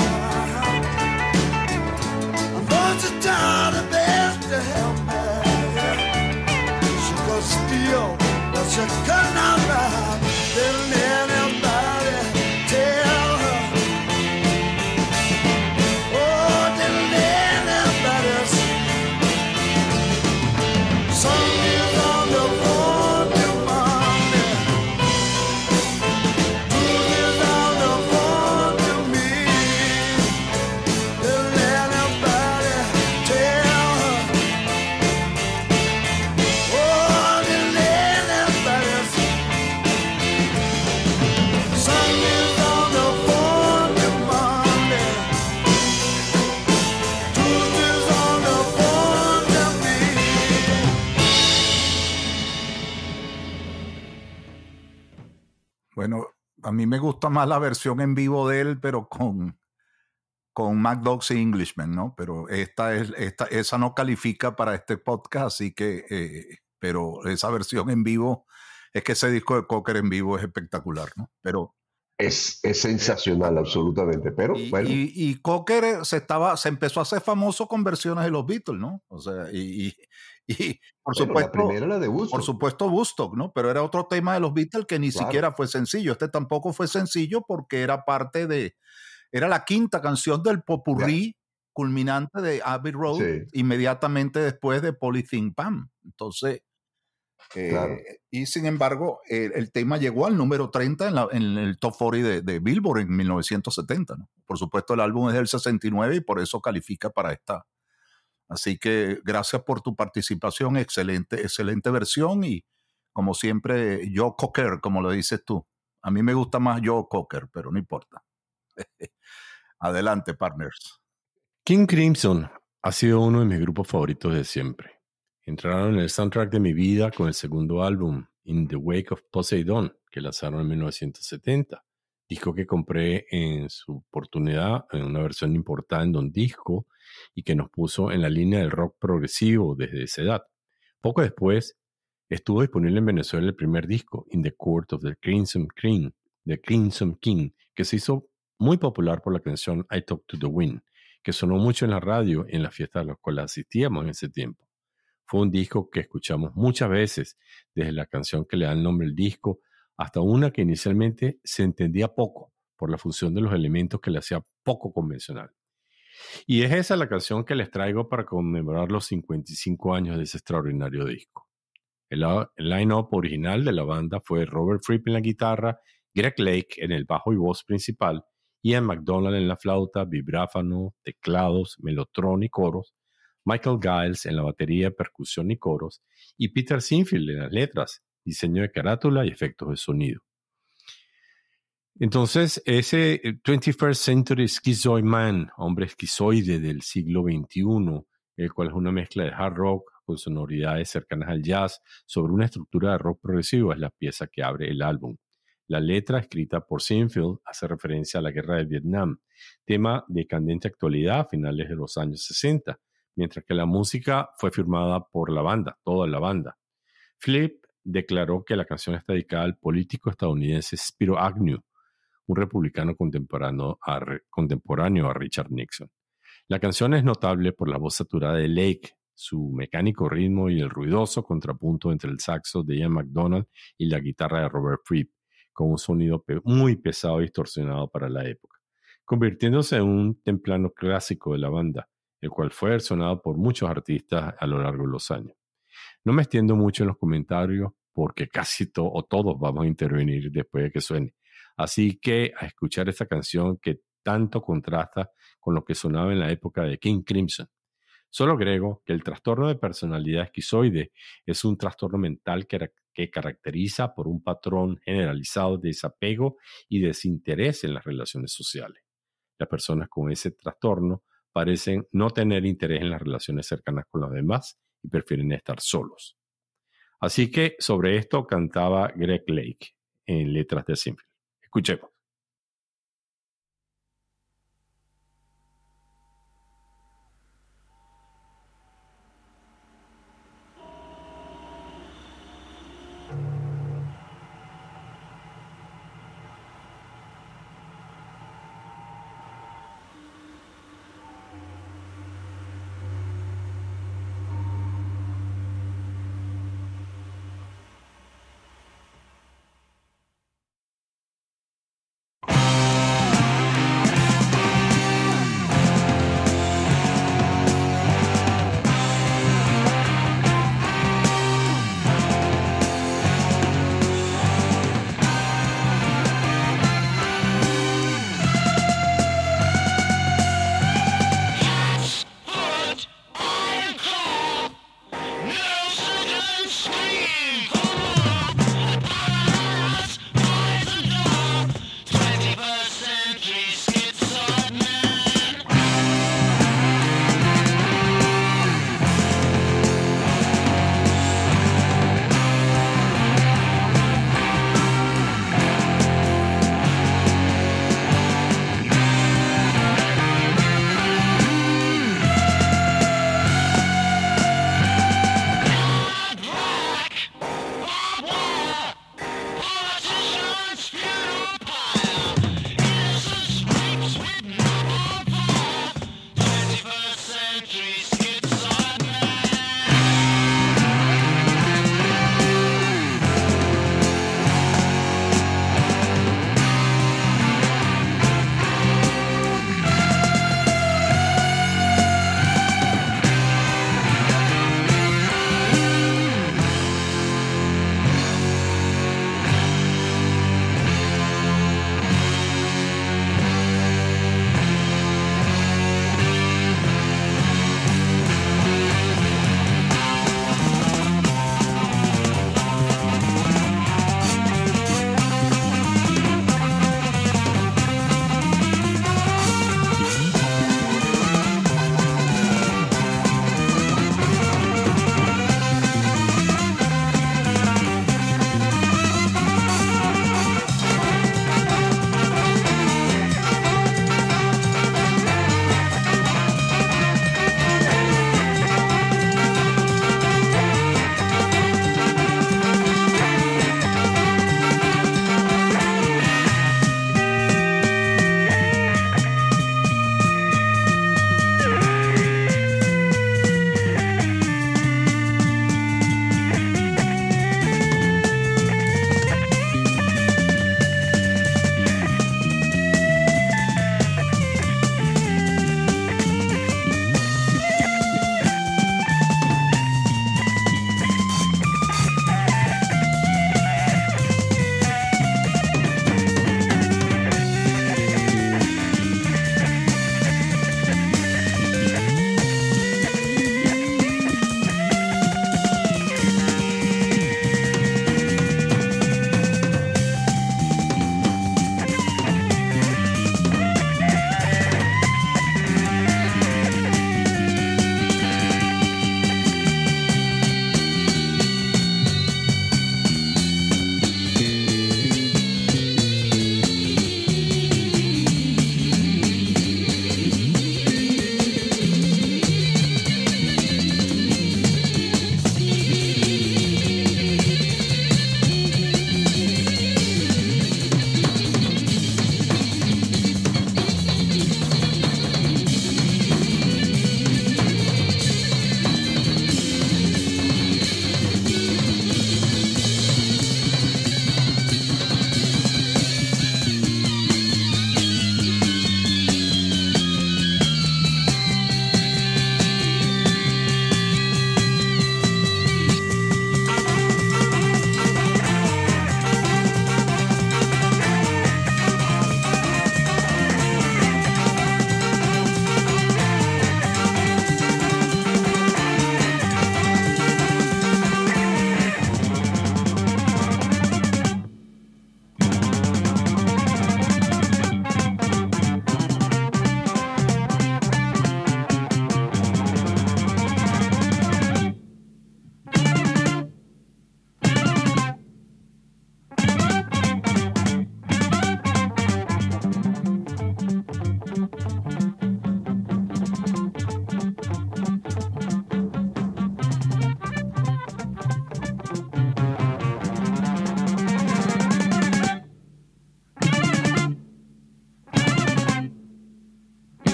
Speaker 9: I'm going to try the best to help me. She could steal, but she could not rob. Didn't anybody tell her? Oh, didn't anybody see? Sun is on the floor till Monday. Moon is on the floor till me. Didn't anybody tell her? Oh, didn't anybody see? Sun is on the floor till Monday. Tuesday's on the floor till me.
Speaker 1: Bueno, a mí me gusta más la versión en vivo de él, pero con, con Mad Dogs y Englishmen, ¿no? Pero esta es, esta, esa no califica para este podcast, así que, eh, pero esa versión en vivo, es que ese disco de Cocker en vivo es espectacular, ¿no? Pero
Speaker 6: Es, es sensacional, absolutamente. Pero
Speaker 1: y,
Speaker 6: bueno,
Speaker 1: y, y Cocker se estaba, se empezó a hacer famoso con versiones de los Beatles, ¿no? O sea, y, y, y por
Speaker 6: bueno, la
Speaker 1: supuesto,
Speaker 6: primera la de
Speaker 1: por
Speaker 6: Woodstock.
Speaker 1: supuesto Woodstock, ¿no? Pero era otro tema de los Beatles que ni
Speaker 6: Claro.
Speaker 1: siquiera fue sencillo. Este tampoco fue sencillo porque era parte de, era la quinta canción del popurrí culminante de Abbey Road,
Speaker 6: Sí.
Speaker 1: inmediatamente después de Polythene Pam. Entonces, eh,
Speaker 6: Claro.
Speaker 1: y sin embargo, eh, el tema llegó al número treinta en, la- en el top cuarenta de, de Billboard en mil novecientos setenta, ¿no? Por supuesto, el álbum es del sesenta y nueve y por eso califica para esta. Así que gracias por tu participación, excelente, excelente versión y como siempre, Joe Cocker, como lo dices tú. A mí me gusta más Joe Cocker, pero no importa. Adelante, partners.
Speaker 2: King Crimson ha sido uno de mis grupos favoritos de siempre. Entraron en el soundtrack de mi vida con el segundo álbum, In the Wake of Poseidon, que lanzaron en mil novecientos setenta. Disco que compré en su oportunidad en una versión importada en Don Disco y que nos puso en la línea del rock progresivo desde esa edad. Poco después, estuvo disponible en Venezuela el primer disco, In the Court of the Crimson King, The Crimson King, que se hizo muy popular por la canción I Talk to the Wind, que sonó mucho en la radio en las fiestas a las cuales asistíamos en ese tiempo. Fue un disco que escuchamos muchas veces, desde la canción que le da el nombre al disco hasta una que inicialmente se entendía poco por la función de los elementos que le hacía poco convencional. Y es esa la canción que les traigo para conmemorar los cincuenta y cinco años de ese extraordinario disco. El, el line-up original de la banda fue Robert Fripp en la guitarra, Greg Lake en el bajo y voz principal, Ian MacDonald en la flauta, vibráfono, teclados, melotrón y coros, Michael Giles en la batería, percusión y coros, y Peter Sinfield en las letras, diseño de carátula y efectos de sonido. Entonces, ese twenty-first Century Schizoid Man, hombre esquizoide del siglo veintiuno, el cual es una mezcla de hard rock con sonoridades cercanas al jazz sobre una estructura de rock progresivo, es la pieza que abre el álbum. La letra, escrita por Sinfield, hace referencia a la guerra de Vietnam, tema de candente actualidad a finales de los años sesenta, mientras que la música fue firmada por la banda, toda la banda. Flip declaró que la canción está dedicada al político estadounidense Spiro Agnew, un republicano contemporáneo a, contemporáneo a Richard Nixon. La canción es notable por la voz saturada de Lake, su mecánico ritmo y el ruidoso contrapunto entre el saxo de Ian MacDonald y la guitarra de Robert Fripp, con un sonido pe- muy pesado y distorsionado para la época, convirtiéndose en un templano clásico de la banda, el cual fue versionado por muchos artistas a lo largo de los años. No me extiendo mucho en los comentarios porque casi to- o todos vamos a intervenir después de que suene. Así que a escuchar esta canción que tanto contrasta con lo que sonaba en la época de King Crimson. Solo agrego que el trastorno de personalidad esquizoide es un trastorno mental que, que caracteriza por un patrón generalizado de desapego y desinterés en las relaciones sociales. Las personas con ese trastorno parecen no tener interés en las relaciones cercanas con los demás y prefieren estar solos. Así que sobre esto cantaba Greg Lake en letras de Sinfield. Escuchemos.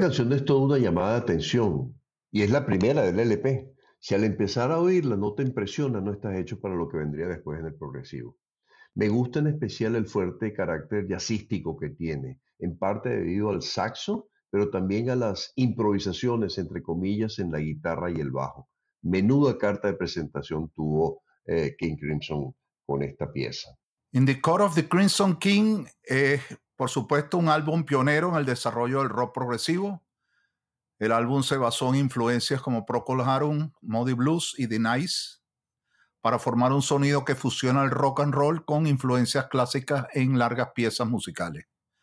Speaker 6: canción es toda una llamada de atención y es la primera del L P. Si al empezar a oírla no te impresiona, no estás hecho para lo que vendría después en el progresivo. Me gusta en especial el fuerte carácter jazzístico que tiene, en parte debido al saxo, pero también a las improvisaciones, entre comillas, en la guitarra y el bajo. Menuda carta de presentación tuvo eh, King Crimson con esta pieza.
Speaker 1: In the Court of the Crimson King es, por supuesto, un álbum pionero en el desarrollo del rock progresivo. El álbum se basó en influencias como Procol Harum, Moody Blues y The Nice para formar un sonido que fusiona el rock and roll con influencias clásicas en largas piezas musicales.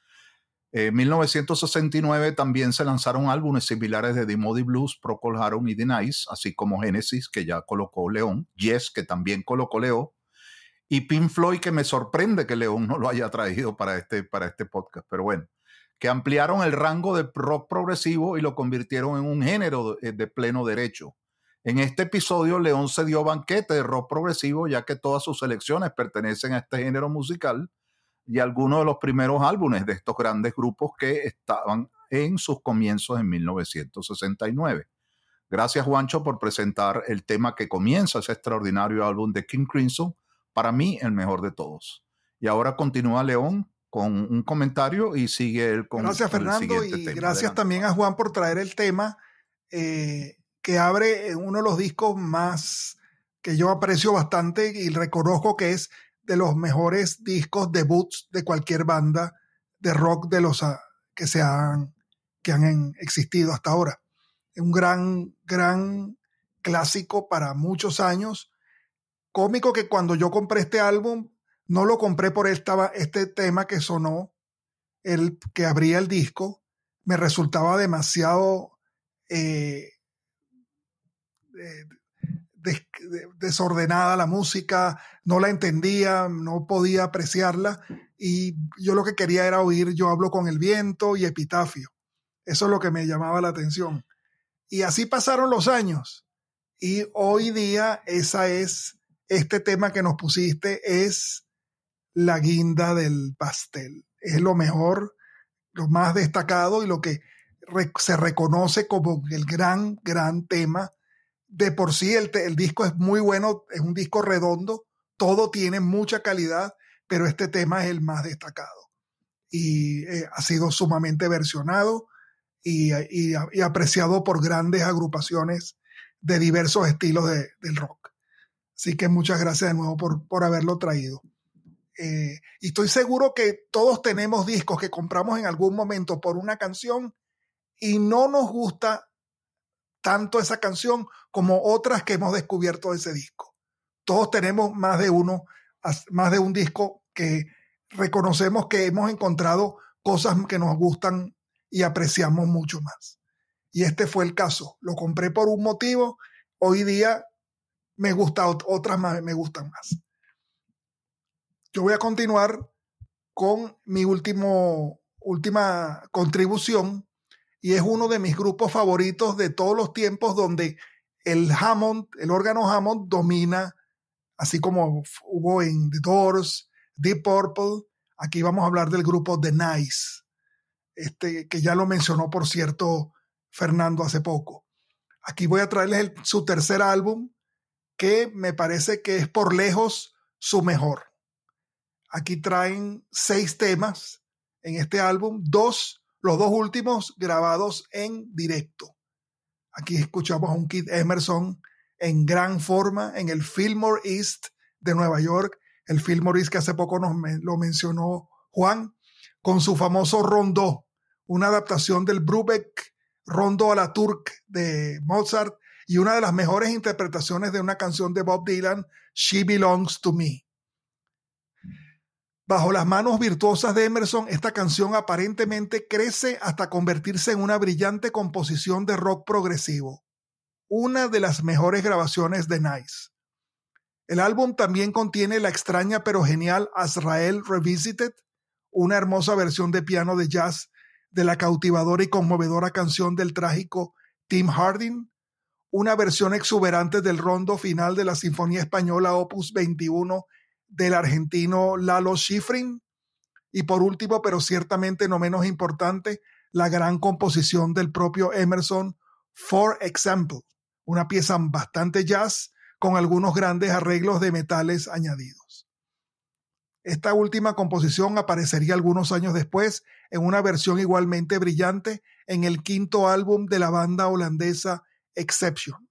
Speaker 1: En mil novecientos sesenta y nueve también se lanzaron álbumes similares de The Moody Blues, Procol Harum y The Nice, así como Genesis, que ya colocó León, Yes, que también colocó Leo, y Pink Floyd, que me sorprende que León no lo haya traído para este, para este podcast, pero bueno, que ampliaron el rango de rock progresivo y lo convirtieron en un género de, de pleno derecho. En este episodio, León se dio banquete de rock progresivo, ya que todas sus selecciones pertenecen a este género musical y algunos de los primeros álbumes de estos grandes grupos que estaban en sus comienzos en mil novecientos sesenta y nueve. Gracias, Juancho, por presentar el tema que comienza ese extraordinario álbum de King Crimson, para mí el mejor de todos. Y ahora continúa León con un comentario y sigue él con,
Speaker 4: gracias,
Speaker 1: con
Speaker 4: Fernando,
Speaker 1: el siguiente
Speaker 4: y
Speaker 1: tema.
Speaker 4: gracias
Speaker 1: Adelante.
Speaker 4: también a Juan por traer el tema eh, que abre uno de los discos más que yo aprecio bastante y reconozco que es de los mejores discos debuts de cualquier banda de rock de los uh, que se han que han existido hasta ahora. Es un gran gran clásico para muchos años. Cómico que cuando yo compré este álbum no lo compré por esta, este tema que sonó, el que abría el disco, me resultaba demasiado eh, eh, des, de, desordenada la música, no la entendía, no podía apreciarla y yo lo que quería era oír Yo hablo con el viento y Epitafio. Eso es lo que me llamaba la atención. Y así pasaron los años y hoy día esa es, este tema que nos pusiste es la guinda del pastel. Es lo mejor, lo más destacado y lo que re, se reconoce como el gran, gran tema. De por sí el, el disco es muy bueno, es un disco redondo, todo tiene mucha calidad, pero este tema es el más destacado. Y eh, ha sido sumamente versionado y, y, y apreciado por grandes agrupaciones de diversos estilos de, del rock. Así que muchas gracias de nuevo por, por haberlo traído. Eh, y estoy seguro que todos tenemos discos que compramos en algún momento por una canción y no nos gusta tanto esa canción como otras que hemos descubierto de ese disco. Todos tenemos más de uno, más de un disco que reconocemos que hemos encontrado cosas que nos gustan y apreciamos mucho más. Y este fue el caso. Lo compré por un motivo, hoy día me gusta, otras más me gustan más. Yo voy a continuar con mi último, última contribución y es uno de mis grupos favoritos de todos los tiempos donde el Hammond, el órgano Hammond domina, así como hubo en The Doors, Deep Purple. Aquí vamos a hablar del grupo The Nice, este, que ya lo mencionó, por cierto, Fernando hace poco. Aquí voy a traerles el, su tercer álbum, que me parece que es por lejos su mejor. Aquí traen seis temas en este álbum, dos, los dos últimos grabados en directo. Aquí escuchamos a un Keith Emerson en gran forma en el Fillmore East de Nueva York, el Fillmore East que hace poco nos lo mencionó Juan, con su famoso rondó, una adaptación del Brubeck Rondo a la Turque de Mozart y una de las mejores interpretaciones de una canción de Bob Dylan, She Belongs to Me. Bajo las manos virtuosas de Emerson, esta canción aparentemente crece hasta convertirse en una brillante composición de rock progresivo, una de las mejores grabaciones de Nice. El álbum también contiene la extraña pero genial Azrael Revisited, una hermosa versión de piano de jazz de la cautivadora y conmovedora canción del trágico Tim Hardin, una versión exuberante del rondo final de la Sinfonía Española Opus veintiuno del argentino Lalo Schifrin, y por último, pero ciertamente no menos importante, la gran composición del propio Emerson, For Example, una pieza bastante jazz con algunos grandes arreglos de metales añadidos. Esta última composición aparecería algunos años después en una versión igualmente brillante en el quinto álbum de la banda holandesa Exception.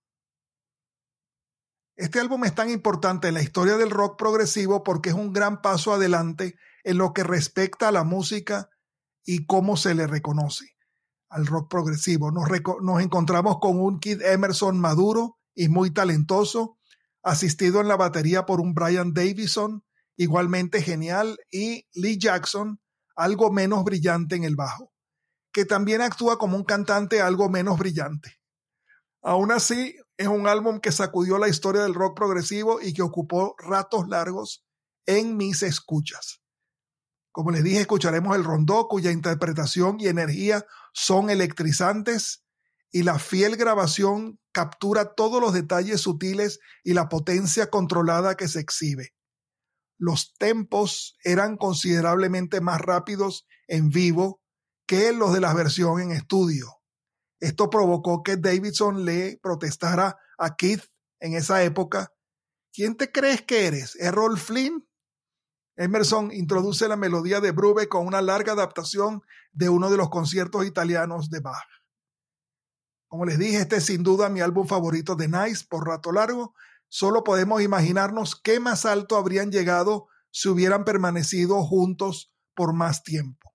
Speaker 4: Este álbum es tan importante en la historia del rock progresivo porque es un gran paso adelante en lo que respecta a la música y cómo se le reconoce al rock progresivo. Nos, reco- nos encontramos con un Kid Emerson maduro y muy talentoso, asistido en la batería por un Brian Davison, igualmente genial, y Lee Jackson, algo menos brillante en el bajo, que también actúa como un cantante algo menos brillante. Aún así, es un álbum que sacudió la historia del rock progresivo y que ocupó ratos largos en mis escuchas. Como les dije, escucharemos el rondó, cuya interpretación y energía son electrizantes, y la fiel grabación captura todos los detalles sutiles y la potencia controlada que se exhibe. Los tempos eran considerablemente más rápidos en vivo que los de la versión en estudio. Esto provocó que Davidson le protestara a Keith en esa época: ¿quién te crees que eres? ¿Errol Flynn? Emerson introduce la melodía de Brubeck con una larga adaptación de uno de los conciertos italianos de Bach. Como les dije, este es sin duda mi álbum favorito de Nice por rato largo. Solo podemos imaginarnos qué más alto habrían llegado si hubieran permanecido juntos por más tiempo.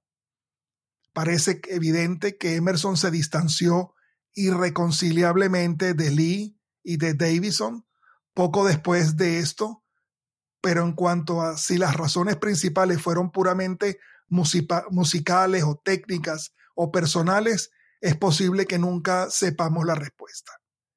Speaker 4: Parece evidente que Emerson se distanció irreconciliablemente de Lee y de Davison poco después de esto, pero en cuanto a si las razones principales fueron puramente musica- musicales o técnicas o personales, es posible que nunca sepamos la respuesta.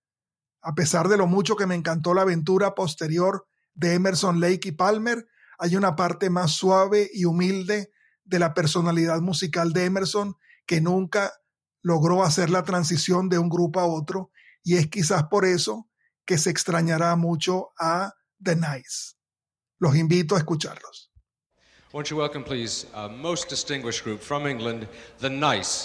Speaker 4: A pesar de lo mucho que me encantó la aventura posterior de Emerson, Lake y Palmer, hay una parte más suave y humilde de la personalidad musical de Emerson que nunca logró hacer la transición de un grupo a otro, y es quizás por eso que se extrañará mucho a The Nice. Los invito a escucharlos.
Speaker 10: Won't you welcome, please, a most distinguished group from England, The Nice.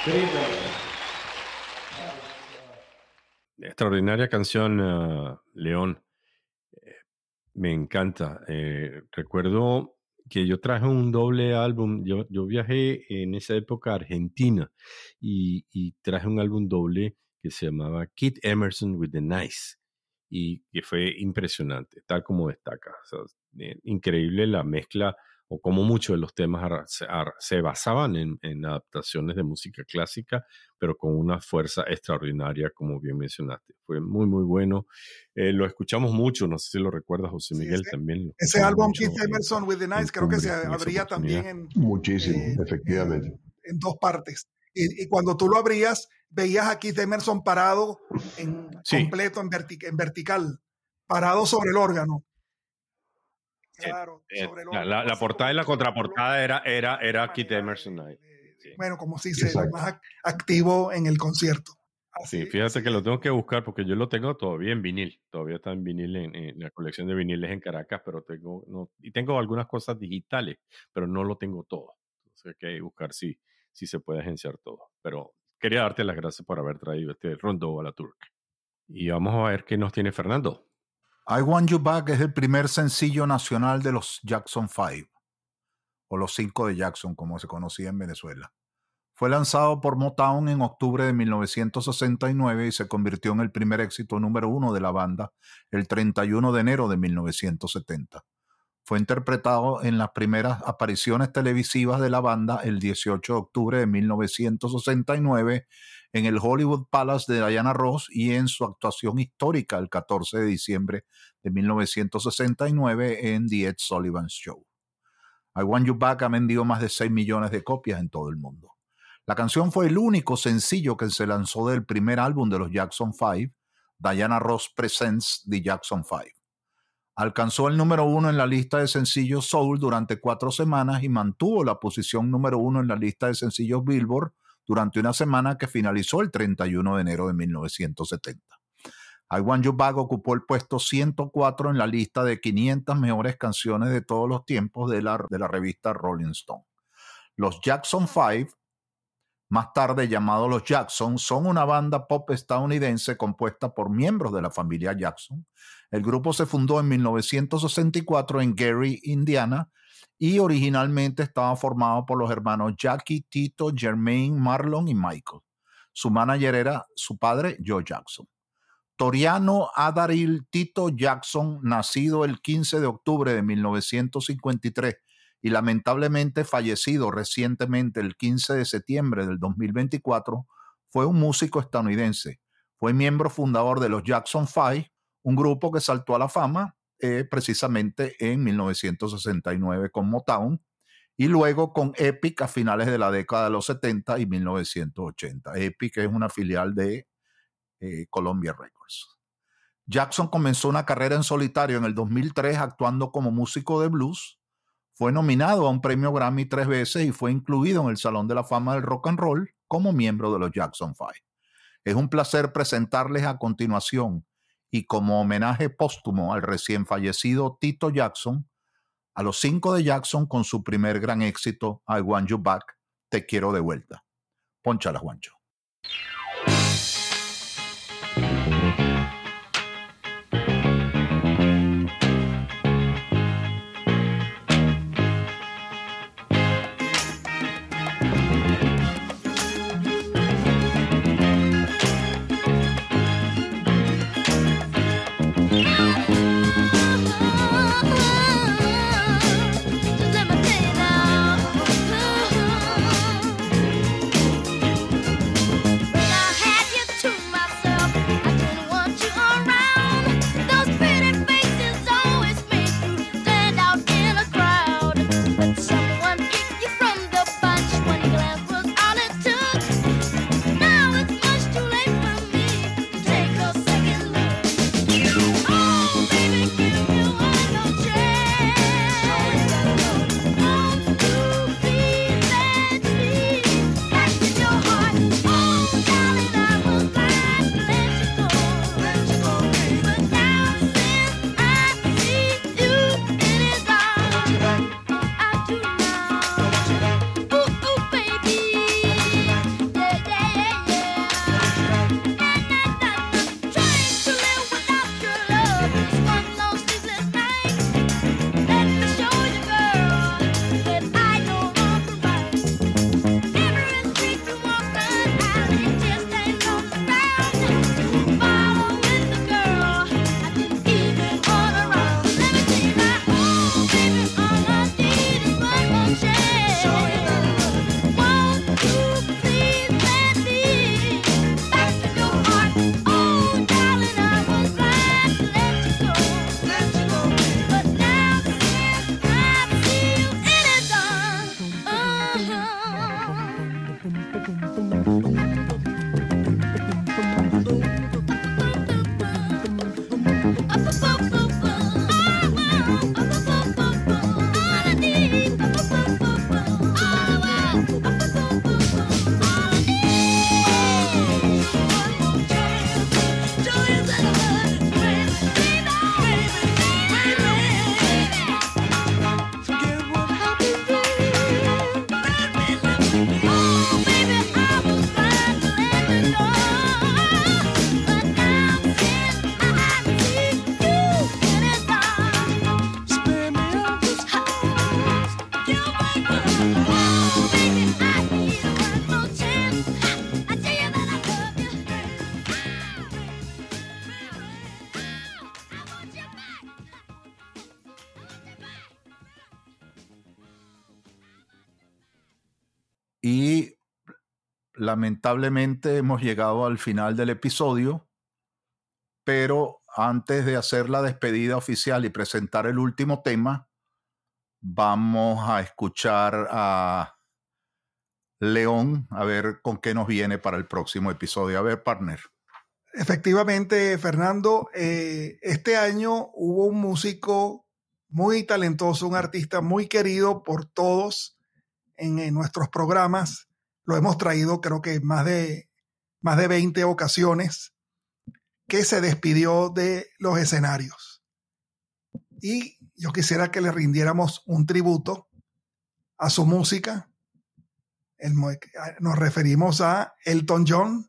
Speaker 7: Good evening.
Speaker 2: Extraordinaria canción, uh, León. Eh, me encanta. Eh, recuerdo que yo traje un doble álbum. Yo, yo viajé en esa época a Argentina y, y traje un álbum doble que se llamaba Keith Emerson with the Nice y que fue impresionante, tal como destaca. O sea, eh, increíble la mezcla o como muchos de los temas ar- se, ar- se basaban en, en adaptaciones de música clásica, pero con una fuerza extraordinaria, como bien mencionaste. Fue muy, muy bueno. Eh, lo escuchamos mucho, no sé si lo recuerdas, José
Speaker 4: Sí,
Speaker 2: Miguel,
Speaker 4: ese,
Speaker 2: también. Lo
Speaker 4: ese
Speaker 2: escuchamos
Speaker 4: álbum
Speaker 2: mucho
Speaker 4: Keith
Speaker 2: en,
Speaker 4: Emerson with the
Speaker 2: en
Speaker 4: Nice creo que se
Speaker 2: Cumbres en esa
Speaker 4: abría también
Speaker 2: oportunidad.
Speaker 4: en,
Speaker 6: Muchísimo,
Speaker 4: eh,
Speaker 6: efectivamente.
Speaker 4: eh, en dos partes. Y, y cuando tú lo abrías, veías a Keith Emerson parado en
Speaker 2: Sí,
Speaker 4: completo, en, verti- en vertical, parado sobre el órgano.
Speaker 2: eh,
Speaker 4: Claro,
Speaker 2: eh,
Speaker 4: sobre el
Speaker 2: la,
Speaker 4: órgano,
Speaker 2: la- la
Speaker 4: así
Speaker 2: portada y
Speaker 4: como,
Speaker 2: la
Speaker 4: como tú lo,
Speaker 2: contraportada era, era,
Speaker 4: de una
Speaker 2: era Keith
Speaker 4: manera,
Speaker 2: Emerson
Speaker 4: de,
Speaker 2: ahí.
Speaker 4: de- de-
Speaker 2: Sí.
Speaker 4: bueno, como se dice,
Speaker 6: Exacto.
Speaker 4: más ac- activo en el concierto.
Speaker 2: Sí,
Speaker 4: Así,
Speaker 2: fíjate
Speaker 4: así
Speaker 2: que lo
Speaker 4: es.
Speaker 2: tengo que buscar porque yo lo tengo todavía en vinil. Todavía está en vinil en, en la colección de viniles en Caracas, pero tengo, no, y tengo algunas cosas digitales, pero no lo tengo todo. Entonces hay que buscar si, si se puede agenciar todo. Pero quería darte las gracias por haber traído este rondo a la turca. Y vamos a ver qué nos tiene Fernando.
Speaker 1: I Want You Back es el primer sencillo nacional de los Jackson Five, o los Cinco de Jackson, como se conocía en Venezuela. Fue lanzado por Motown en octubre de mil novecientos sesenta y nueve y se convirtió en el primer éxito número uno de la banda el treinta y uno de enero de mil novecientos setenta. Fue interpretado en las primeras apariciones televisivas de la banda el dieciocho de octubre de mil novecientos sesenta y nueve en el Hollywood Palace de Diana Ross y en su actuación histórica el catorce de diciembre de mil novecientos sesenta y nueve en The Ed Sullivan Show. I Want You Back ha vendido más de seis millones de copias en todo el mundo. La canción fue el único sencillo que se lanzó del primer álbum de los Jackson Five, Diana Ross Presents The Jackson Five. Alcanzó el número uno en la lista de sencillos Soul durante cuatro semanas y mantuvo la posición número uno en la lista de sencillos Billboard durante una semana que finalizó el treinta y uno de enero de mil novecientos setenta. I Want You Back ocupó el puesto ciento cuatro en la lista de quinientas mejores canciones de todos los tiempos de la, de la revista Rolling Stone. Los Jackson Five, más tarde llamados los Jackson, son una banda pop estadounidense compuesta por miembros de la familia Jackson. El grupo se fundó en mil novecientos sesenta y cuatro en Gary, Indiana, y originalmente estaba formado por los hermanos Jackie, Tito, Jermaine, Marlon y Michael. Su manager era su padre, Joe Jackson. Toriano Adaril Tito Jackson, nacido el quince de octubre de mil novecientos cincuenta y tres y lamentablemente fallecido recientemente el quince de septiembre del dos mil veinticuatro, fue un músico estadounidense. Fue miembro fundador de los Jackson Five, un grupo que saltó a la fama eh, precisamente en mil novecientos sesenta y nueve con Motown y luego con Epic a finales de la década de los setenta y mil novecientos ochenta. Epic es una filial de eh, Columbia Records. Jackson comenzó una carrera en solitario en el dos mil tres actuando como músico de blues. Fue nominado a un premio Grammy tres veces y fue incluido en el Salón de la Fama del Rock and Roll como miembro de los Jackson Five. Es un placer presentarles a continuación y como homenaje póstumo al recién fallecido Tito Jackson, a los cinco de Jackson con su primer gran éxito, I Want You Back, Te Quiero de Vuelta. Pónchala, Juancho.
Speaker 8: Just let me tell you now. When I
Speaker 1: lamentablemente hemos llegado al final del episodio, pero antes de hacer la despedida oficial y presentar el último tema, vamos a escuchar a León a ver con qué nos viene para el próximo episodio. A ver, partner.
Speaker 4: Efectivamente, Fernando, eh, este año hubo un músico muy talentoso, un artista muy querido por todos en, en nuestros programas. Lo hemos traído creo que más de, más de veinte ocasiones, que se despidió de los escenarios. Y yo quisiera que le rindiéramos un tributo a su música. El, nos referimos a Elton John.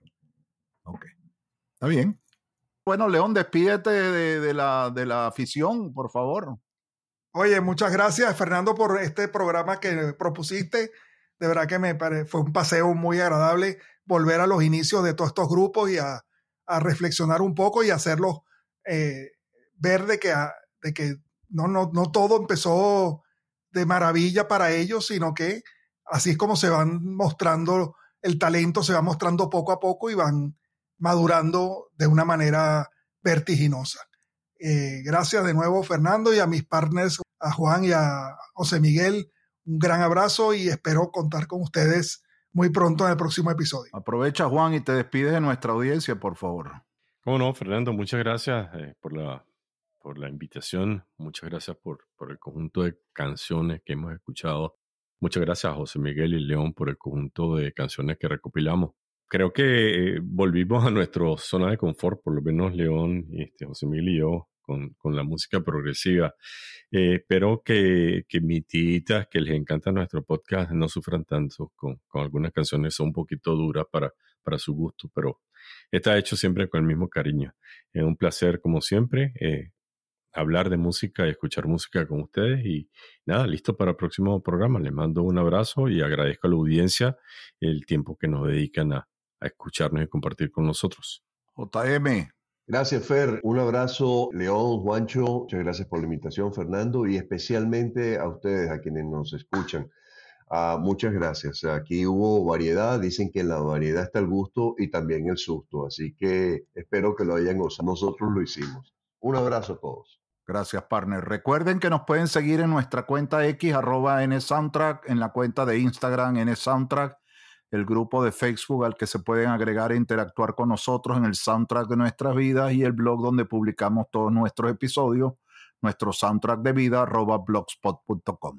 Speaker 1: Ok, está bien. Bueno, León, despídete de, de, la, de la afición, por favor.
Speaker 4: Oye, muchas gracias, Fernando, por este programa que propusiste. De verdad que me pare... fue un paseo muy agradable volver a los inicios de todos estos grupos y a, a reflexionar un poco y hacerlos eh, ver de que, a, de que no, no, no todo empezó de maravilla para ellos, sino que así es como se van mostrando, el talento se va mostrando poco a poco y van madurando de una manera vertiginosa. Eh, gracias de nuevo, Fernando, y a mis partners, a Juan y a José Miguel, un gran abrazo y espero contar con ustedes muy pronto en el próximo episodio.
Speaker 1: Aprovecha, Juan, y te despides de nuestra audiencia, por favor.
Speaker 2: Cómo no, Fernando, muchas gracias eh, por la por la invitación. Muchas gracias por, por el conjunto de canciones que hemos escuchado. Muchas gracias a José Miguel y León por el conjunto de canciones que recopilamos. Creo que eh, volvimos a nuestra zona de confort, por lo menos León, este, José Miguel y yo, con, con la música progresiva. Eh, espero que, que mis titas, que les encanta nuestro podcast, no sufran tanto con, con algunas canciones, son un poquito duras para, para su gusto, pero está hecho siempre con el mismo cariño. Es un placer, como siempre, eh, hablar de música y escuchar música con ustedes y nada, listo para el próximo programa. Les mando un abrazo y agradezco a la audiencia el tiempo que nos dedican a, a escucharnos y compartir con nosotros.
Speaker 1: J M.
Speaker 6: Gracias, Fer. Un abrazo, León, Juancho. Muchas gracias por la invitación, Fernando, y especialmente a ustedes, a quienes nos escuchan. Uh, muchas gracias. Aquí hubo variedad. Dicen que en la variedad está el gusto y también el susto. Así que espero que lo hayan gozado. Nosotros lo hicimos. Un abrazo a todos.
Speaker 1: Gracias, partner. Recuerden que nos pueden seguir en nuestra cuenta X, arroba NSoundtrack, en la cuenta de Instagram, NSoundtrack, el grupo de Facebook al que se pueden agregar e interactuar con nosotros en el soundtrack de nuestras vidas y el blog donde publicamos todos nuestros episodios, nuestro soundtrack de vida, arroba blogspot punto com.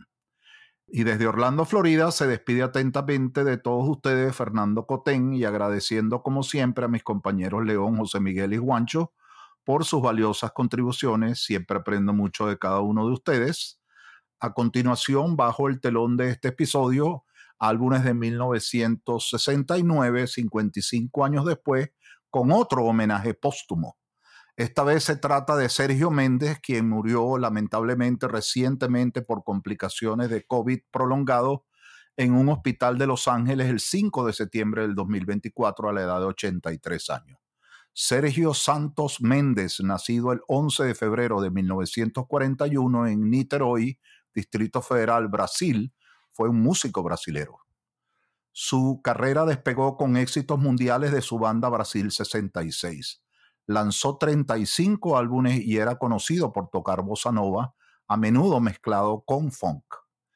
Speaker 1: Y desde Orlando, Florida, se despide atentamente de todos ustedes Fernando Cotén y agradeciendo como siempre a mis compañeros León, José Miguel y Juancho por sus valiosas contribuciones. Siempre aprendo mucho de cada uno de ustedes. A continuación, bajo el telón de este episodio, álbumes de mil novecientos sesenta y nueve, cincuenta y cinco años después, con otro homenaje póstumo. Esta vez se trata de Sergio Méndez, quien murió lamentablemente recientemente por complicaciones de COVID prolongado en un hospital de Los Ángeles el cinco de septiembre del dos mil veinticuatro a la edad de ochenta y tres años. Sergio Santos Méndez, nacido el once de febrero de mil novecientos cuarenta y uno en Niterói, Distrito Federal, Brasil, fue un músico brasilero. Su carrera despegó con éxitos mundiales de su banda Brasil sesenta y seis. Lanzó treinta y cinco álbumes y era conocido por tocar bossa nova, a menudo mezclado con funk.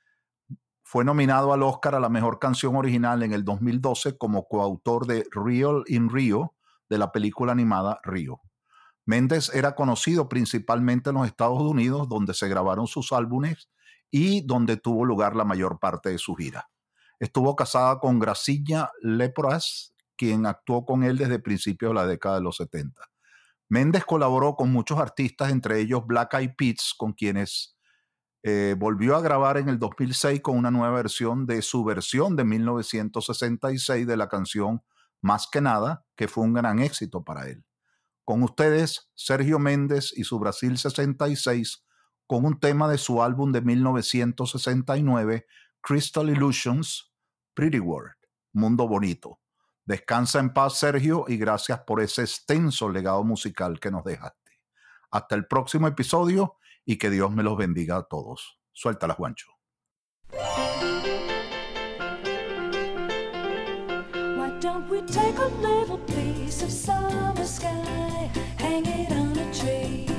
Speaker 1: Fue nominado al Oscar a la mejor canción original en el dos mil doce como coautor de Real in Rio, de la película animada Río. Méndez era conocido principalmente en los Estados Unidos, donde se grabaron sus álbumes y donde tuvo lugar la mayor parte de su gira. Estuvo casada con Graciña Lepras, quien actuó con él desde principios de la década de los setenta. Méndez colaboró con muchos artistas, entre ellos Black Eyed Peas, con quienes eh, volvió a grabar en el dos mil seis con una nueva versión de su versión de mil novecientos sesenta y seis de la canción Más que Nada, que fue un gran éxito para él. Con ustedes, Sergio Méndez y su Brasil sesenta y seis, con un tema de su álbum de mil novecientos sesenta y nueve, Crystal Illusions, Pretty World, Mundo Bonito. Descansa en paz, Sergio, y gracias por ese extenso legado musical que nos dejaste. Hasta el próximo episodio y que Dios me los bendiga a todos. Suéltala, Juancho.
Speaker 8: What
Speaker 11: Don't we take a little piece of summer sky, hang it on a tree?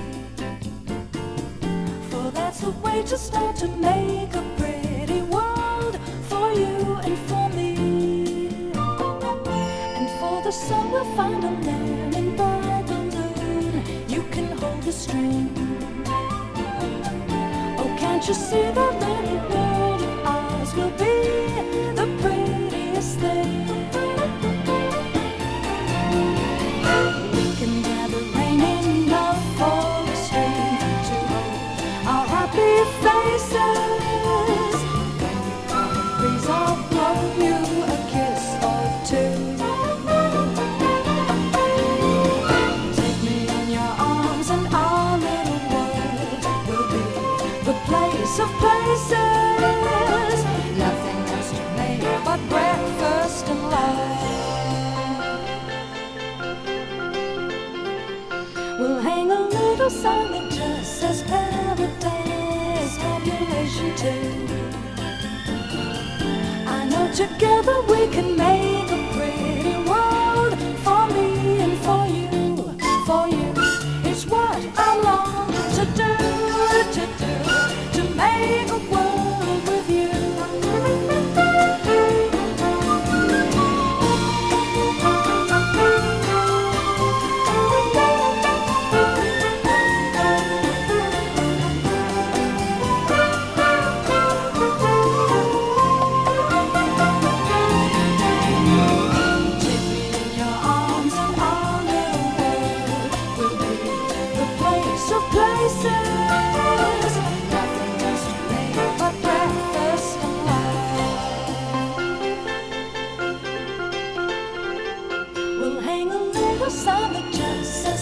Speaker 11: For that's the way to start to make a pretty world for you and for me. And for the sun we'll find a lemon by the moon. You can hold the string. Oh, can't you see that little world of ours will be the prettiest thing? We can gather rain in the forest stream to hold our happy faces. When you call the breeze, I'll blow you a kiss or two. Take me in your arms and our little world will be the place of places. Nothing else to make but breakfast and love. We'll hang a little sign that just says paradise, population two. I know together we can make a pretty world for me and for you, for you. It's what I long to do, to do, to make a world with you. Take me in your arms and our little world will be the place of places. Nothing else to make but breakfast and love. We'll hang a little sign that just says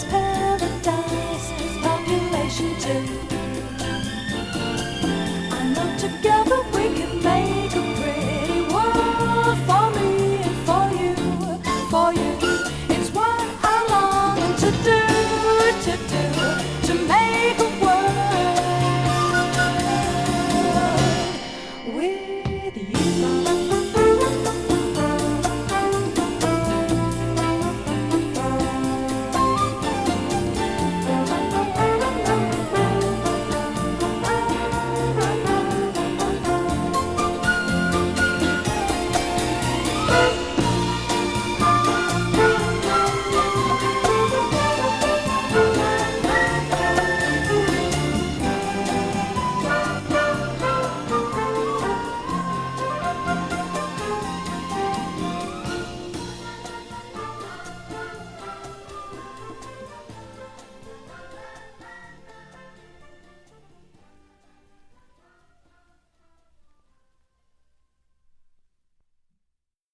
Speaker 11: paradise, population two. I know together